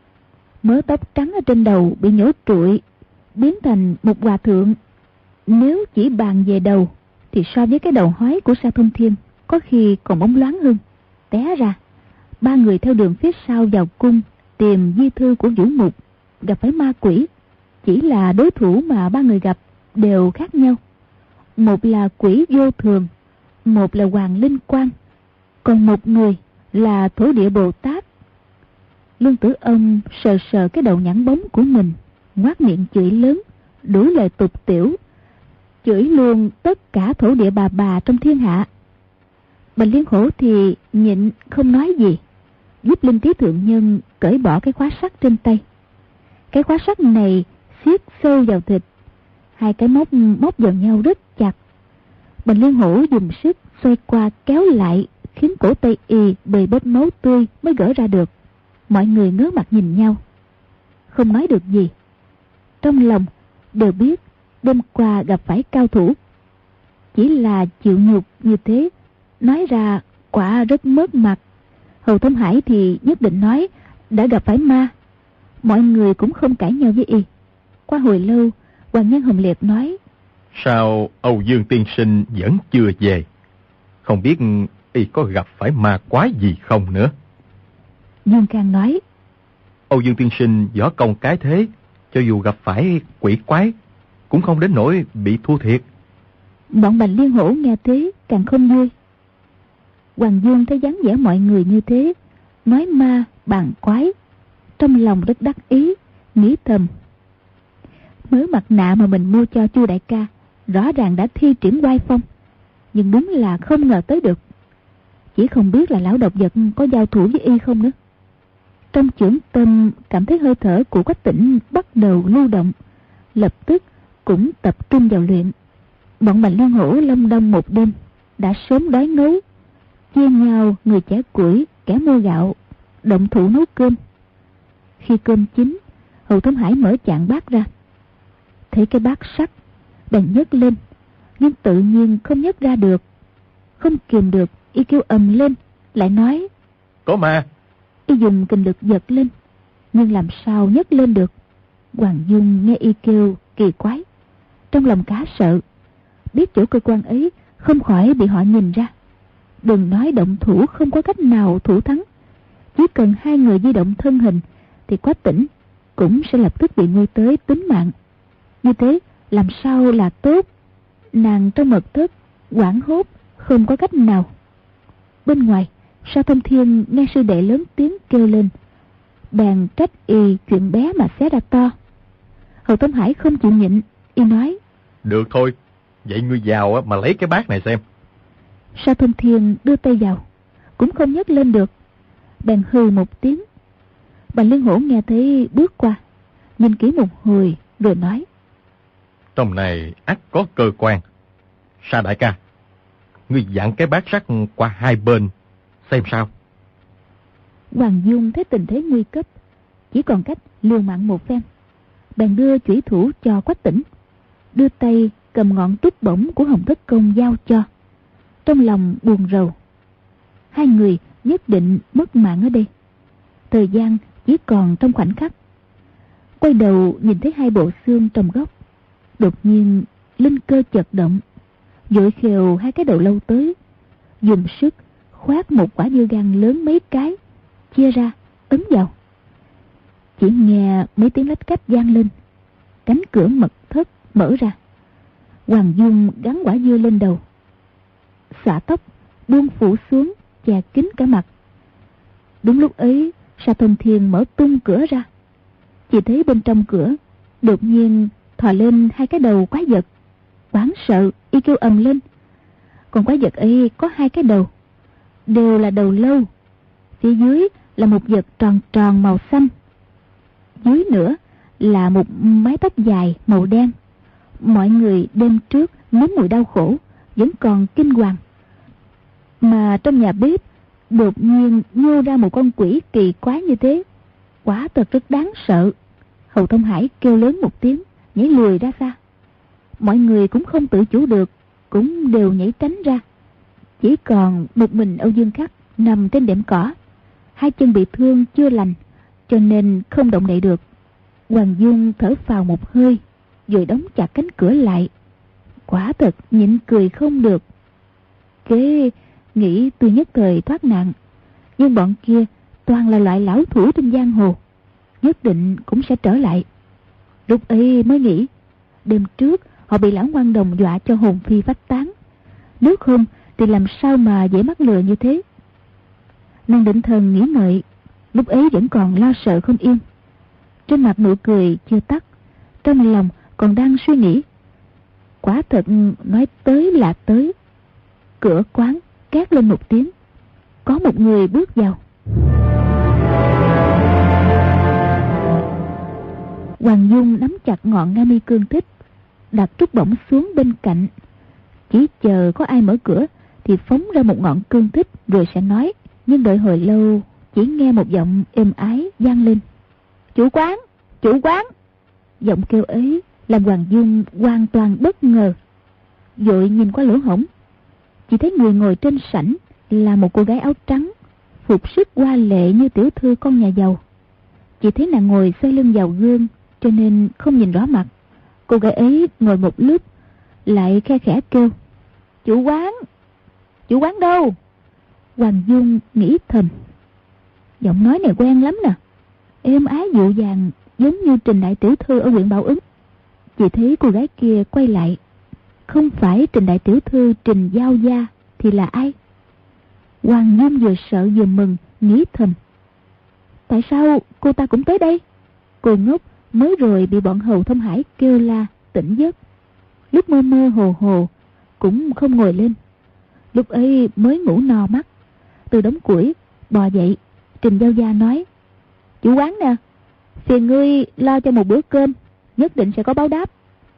Mớ tóc trắng ở trên đầu bị nhổ trụi, biến thành một hòa thượng. Nếu chỉ bàn về đầu thì so với cái đầu hói của Sa Thông Thiên có khi còn bóng loáng hơn. Té ra, ba người theo đường phía sau vào cung tìm di thư của Vũ Mục, gặp phải ma quỷ. Chỉ là đối thủ mà ba người gặp đều khác nhau. Một là quỷ vô thường, một là Hoàng Linh Quang, còn một người là Thổ Địa Bồ Tát. Lương Tử Ông sờ sờ cái đầu nhẵn bóng của mình, ngoác miệng chửi lớn, đủ lời tục tiểu, chửi luôn tất cả thổ địa bà trong thiên hạ. Bành Liên Hổ thì nhịn không nói gì, giúp Linh Tí Thượng Nhân cởi bỏ cái khóa sắt trên tay. Cái khóa sắt này siết sâu vào thịt, hai cái móc vào nhau rất chặt. Bành Liên Hổ dùng sức xoay qua kéo lại, khiến cổ tay y bề bết máu tươi mới gỡ ra được. Mọi người ngớ mặt nhìn nhau, không nói được gì. Trong lòng đều biết đêm qua gặp phải cao thủ, chỉ là chịu nhục như thế, nói ra quả rất mất mặt. Hầu Thông Hải thì nhất định nói đã gặp phải ma. Mọi người cũng không cãi nhau với y. Qua hồi lâu, Hoàng Nhan Hồng Liệt nói: Sao Âu Dương tiên sinh vẫn chưa về? Không biết y có gặp phải ma quái gì không nữa? Dương Khang nói: Âu Dương tiên sinh võ công cái thế, cho dù gặp phải quỷ quái cũng không đến nỗi bị thua thiệt. Bọn Bành Liên Hổ nghe thế càng không vui. Hoàng Dương thấy dáng vẻ mọi người như thế, nói ma bàn quái, trong lòng rất đắc ý, nghĩ thầm: mớ mặt nạ mà mình mua cho Chu đại ca rõ ràng đã thi triển oai phong, nhưng đúng là không ngờ tới được. Chỉ không biết là lão độc vật có giao thủ với y không nữa. Trong chưởng tâm cảm thấy hơi thở của Quách Tĩnh bắt đầu lưu động, lập tức cũng tập trung vào luyện. Bọn Bành Liên Hổ lâm đông một đêm đã sớm đói ngấu, chia nhau người chẻ củi, kẻ mua gạo, động thủ nấu cơm. Khi cơm chín, Hầu Thông Hải mở chạn bát ra, thấy cái bát sắt, bèn nhấc lên, nhưng tự nhiên không nhấc ra được. Không kìm được, y kêu ầm lên, lại nói: Có ma! Y dùng kình lực giật lên, nhưng làm sao nhấc lên được. Hoàng Dung nghe y kêu kỳ quái, trong lòng cá sợ, biết chỗ cơ quan ấy không khỏi bị họ nhìn ra. Đừng nói động thủ không có cách nào thủ thắng, chỉ cần hai người di động thân hình thì Quách Tĩnh cũng sẽ lập tức bị nguy tới tính mạng. Như thế làm sao là tốt. Nàng trong mật thất hoảng hốt, không có cách nào. Bên ngoài, Sa Thông Thiên nghe sư đệ lớn tiếng kêu lên, bèn trách y chuyện bé mà xé ra to. Hầu Tông Hải không chịu nhịn, y nói: Được thôi, vậy ngươi vào mà lấy cái bát này xem. Sa Thông Thiên đưa tay vào, cũng không nhấc lên được, bèn hừ một tiếng. Bành Liên Hổ nghe thấy bước qua, nhìn kỹ một hồi rồi nói: Trong này ắt có cơ quan. Sa đại ca, ngươi dặn cái bát sắt qua hai bên xem sao. Hoàng Dung thấy tình thế nguy cấp, chỉ còn cách liều mạng một phen, bèn đưa chủy thủ cho Quách Tĩnh, đưa tay cầm ngọn trúc bổng của Hồng Thất Công giao cho. Trong lòng buồn rầu, hai người nhất định mất mạng ở đây. Thời gian chỉ còn trong khoảnh khắc. Quay đầu nhìn thấy hai bộ xương trong góc, đột nhiên linh cơ chợt động, vội khều hai cái đầu lâu tới, dùng sức khoát một quả dưa gan lớn mấy cái, chia ra ấn vào. Chỉ nghe mấy tiếng lách cách vang lên, cánh cửa mật thất mở ra. Hoàng Dung gắn quả dưa lên đầu, xõa tóc buông phủ xuống che kín cả mặt. Đúng lúc ấy, Sa Thông Thiên mở tung cửa ra, chỉ thấy bên trong cửa đột nhiên thò lên hai cái đầu quái vật. Hoảng sợ, y kêu ầm lên. Còn quái vật ấy có hai cái đầu, đều là đầu lâu. Phía dưới là một vật tròn tròn màu xanh, dưới nữa là một mái tóc dài màu đen. Mọi người đêm trước nếm mùi đau khổ vẫn còn kinh hoàng, mà trong nhà bếp đột nhiên nhô ra một con quỷ kỳ quái như thế, quả thật rất đáng sợ. Hầu Thông Hải kêu lớn một tiếng, nhảy lùi ra xa. Mọi người cũng không tự chủ được, cũng đều nhảy tránh ra. Chỉ còn một mình Âu Dương Khắc nằm trên đệm cỏ, hai chân bị thương chưa lành, cho nên không động đậy được. Hoàng Dung thở phào một hơi, rồi đóng chặt cánh cửa lại. Quả thật nhịn cười không được. Kế nghĩ tuy nhất thời thoát nạn, nhưng bọn kia toàn là loại lão thủ trên giang hồ, nhất định cũng sẽ trở lại. Lúc ấy mới nghĩ, đêm trước họ bị lão ngoan đồng dọa cho hồn phi phách tán, nếu không thì làm sao mà dễ mắc lừa như thế. Nàng định thần nghĩ ngợi, lúc ấy vẫn còn lo sợ không yên, trên mặt nụ cười chưa tắt, trong lòng còn đang suy nghĩ. Quả thật nói tới là tới. Cửa quán két lên một tiếng, có một người bước vào. Hoàng Dung nắm chặt ngọn Nga mi cương thích, đặt trúc bổng xuống bên cạnh, chỉ chờ có ai mở cửa thì phóng ra một ngọn cương thích rồi sẽ nói. Nhưng đợi hồi lâu, chỉ nghe một giọng êm ái vang lên: Chủ quán, chủ quán. Giọng kêu ấy làm Hoàng Dung hoàn toàn bất ngờ, vội nhìn qua lỗ hổng, chỉ thấy người ngồi trên sảnh là một cô gái áo trắng, phục sức hoa lệ như tiểu thư con nhà giàu. Chỉ thấy nàng ngồi xoay lưng vào gương, cho nên không nhìn rõ mặt. Cô gái ấy ngồi một lúc, lại khe khẽ kêu: Chủ quán đâu? Hoàng Dung nghĩ thầm, giọng nói này quen lắm nè, êm ái dịu dàng, giống như Trình đại tiểu thư ở huyện Bảo Ứng. Chỉ thấy cô gái kia quay lại, không phải Trình đại tiểu thư Trình Giao Gia thì là ai? Hoàng Dung vừa sợ vừa mừng, nghĩ thầm, tại sao cô ta cũng tới đây? Cô ngốc mới rồi bị bọn Hầu Thông Hải kêu la tỉnh giấc, lúc mơ mơ hồ hồ cũng không ngồi lên. Lúc ấy mới ngủ no mắt, từ đống củi bò dậy. Trình Giao Gia nói: Chủ quán nè, phiền ngươi lo cho một bữa cơm, nhất định sẽ có báo đáp.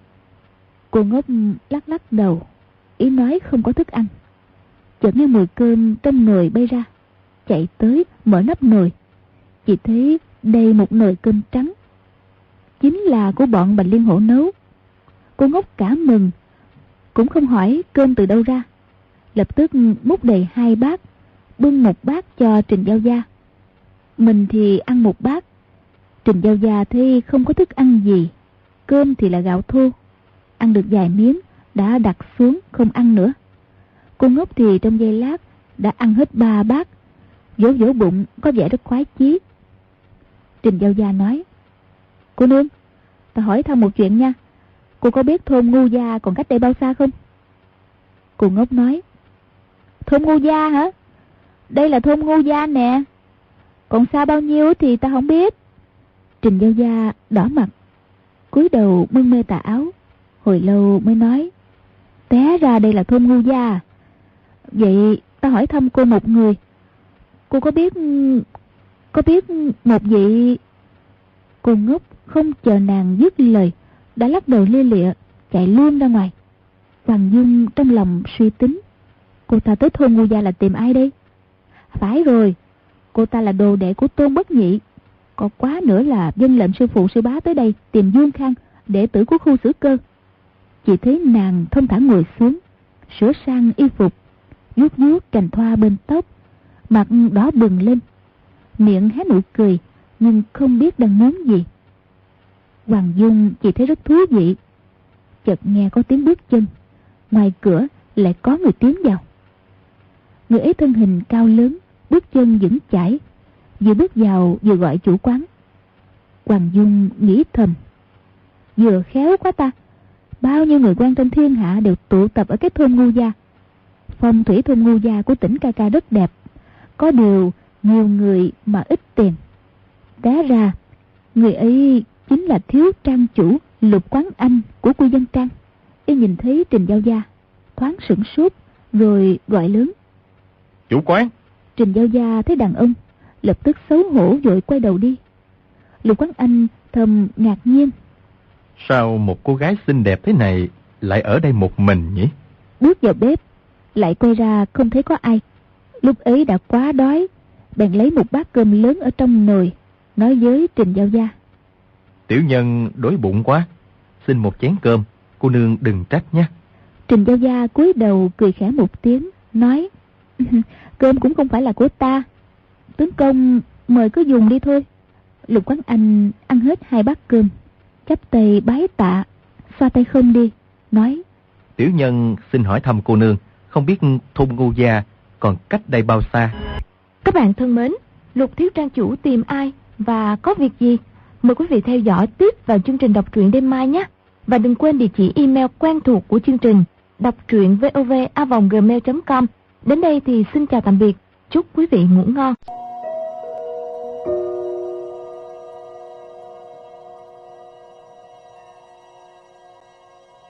Cô ngốc lắc lắc đầu, ý nói không có thức ăn. Chợt nghe mùi cơm trong nồi bay ra, chạy tới mở nắp nồi, chỉ thấy đầy một nồi cơm trắng, chính là của bọn Bành Liên Hổ nấu. Cô ngốc cả mừng, cũng không hỏi cơm từ đâu ra, lập tức múc đầy 2 bát, bưng một bát cho Trình Giao Gia. Mình thì ăn một bát. Trình Giao Gia thấy không có thức ăn gì, cơm thì là gạo thô, ăn được vài miếng đã đặt xuống không ăn nữa. Cô ngốc thì trong giây lát đã ăn hết 3 bát, vỗ vỗ bụng có vẻ rất khoái chí. Trình Giao Gia nói: Cô nương, ta hỏi thăm một chuyện nha, Cô có biết thôn Ngu Gia còn cách đây bao xa không? Cô ngốc nói: Thôn Ngu Gia hả? Đây là thôn Ngu Gia nè. Còn xa bao nhiêu thì ta không biết. Trình Giao Gia đỏ mặt, cúi đầu mân mê tà áo, hồi lâu mới nói: Té ra đây là thôn Ngu Gia. Vậy ta hỏi thăm cô một người. Cô có biết một vị... Cô ngốc không chờ nàng dứt lời, đã lắc đầu lia lịa chạy luôn ra ngoài. Hoàng Dung trong lòng suy tính, cô ta tới thôn Ngu Gia là tìm ai đây? Phải rồi, cô ta là đồ đệ của Tôn Bất Nhị. Có quá nữa là dân lệnh sư phụ sư bá tới đây tìm Dương Khang, đệ tử của Khu Sử Cơ. Chỉ thấy nàng thông thả ngồi xuống, sửa sang y phục, vuốt vuốt cành thoa bên tóc, mặt đỏ bừng lên, miệng hé nụ cười nhưng không biết đang muốn gì. Hoàng Dung chỉ thấy rất thú vị. Chợt nghe có tiếng bước chân, ngoài cửa lại có người tiến vào. Người ấy thân hình cao lớn, bước chân vững chãi, vừa bước vào vừa gọi chủ quán. Hoàng Dung nghĩ thầm: vừa khéo quá ta, bao nhiêu người quan trong thiên hạ đều tụ tập ở cái thôn Ngu Gia. Phong thủy thôn Ngu Gia của tỉnh Ca Ca rất đẹp, có điều nhiều người mà ít tiền. Té ra người ấy chính là thiếu trang chủ Lục Quán Anh của Quy Dân Trang. Y nhìn thấy Trình Giao Gia, thoáng sửng sốt, rồi gọi lớn: Chủ quán. Trình Giao Gia thấy đàn ông, lập tức xấu hổ vội quay đầu đi. Lục Quán Anh thầm ngạc nhiên: Sao một cô gái xinh đẹp thế này lại ở đây một mình nhỉ? Bước vào bếp, lại quay ra không thấy có ai. Lúc ấy đã quá đói, bèn lấy một bát cơm lớn ở trong nồi, nói với Trình Giao Gia: Tiểu nhân đói bụng quá, xin một chén cơm, cô nương đừng trách nhé. Trình Giao Gia cúi đầu cười khẽ một tiếng, nói: Cơm cũng không phải là của ta, tướng công mời cứ dùng đi thôi. Lục Quán Anh ăn hết 2 bát cơm, chắp tay bái tạ, xoa tay không đi, nói: Tiểu nhân xin hỏi thăm cô nương, không biết thôn Ngu Gia còn cách đây bao xa? Các bạn thân mến, Lục thiếu trang chủ tìm ai và có việc gì? Mời quý vị theo dõi tiếp vào chương trình đọc truyện đêm mai nhé. Và đừng quên địa chỉ email quen thuộc của chương trình đọc truyện vov@gmail.com. Đến đây thì xin chào tạm biệt, chúc quý vị ngủ ngon.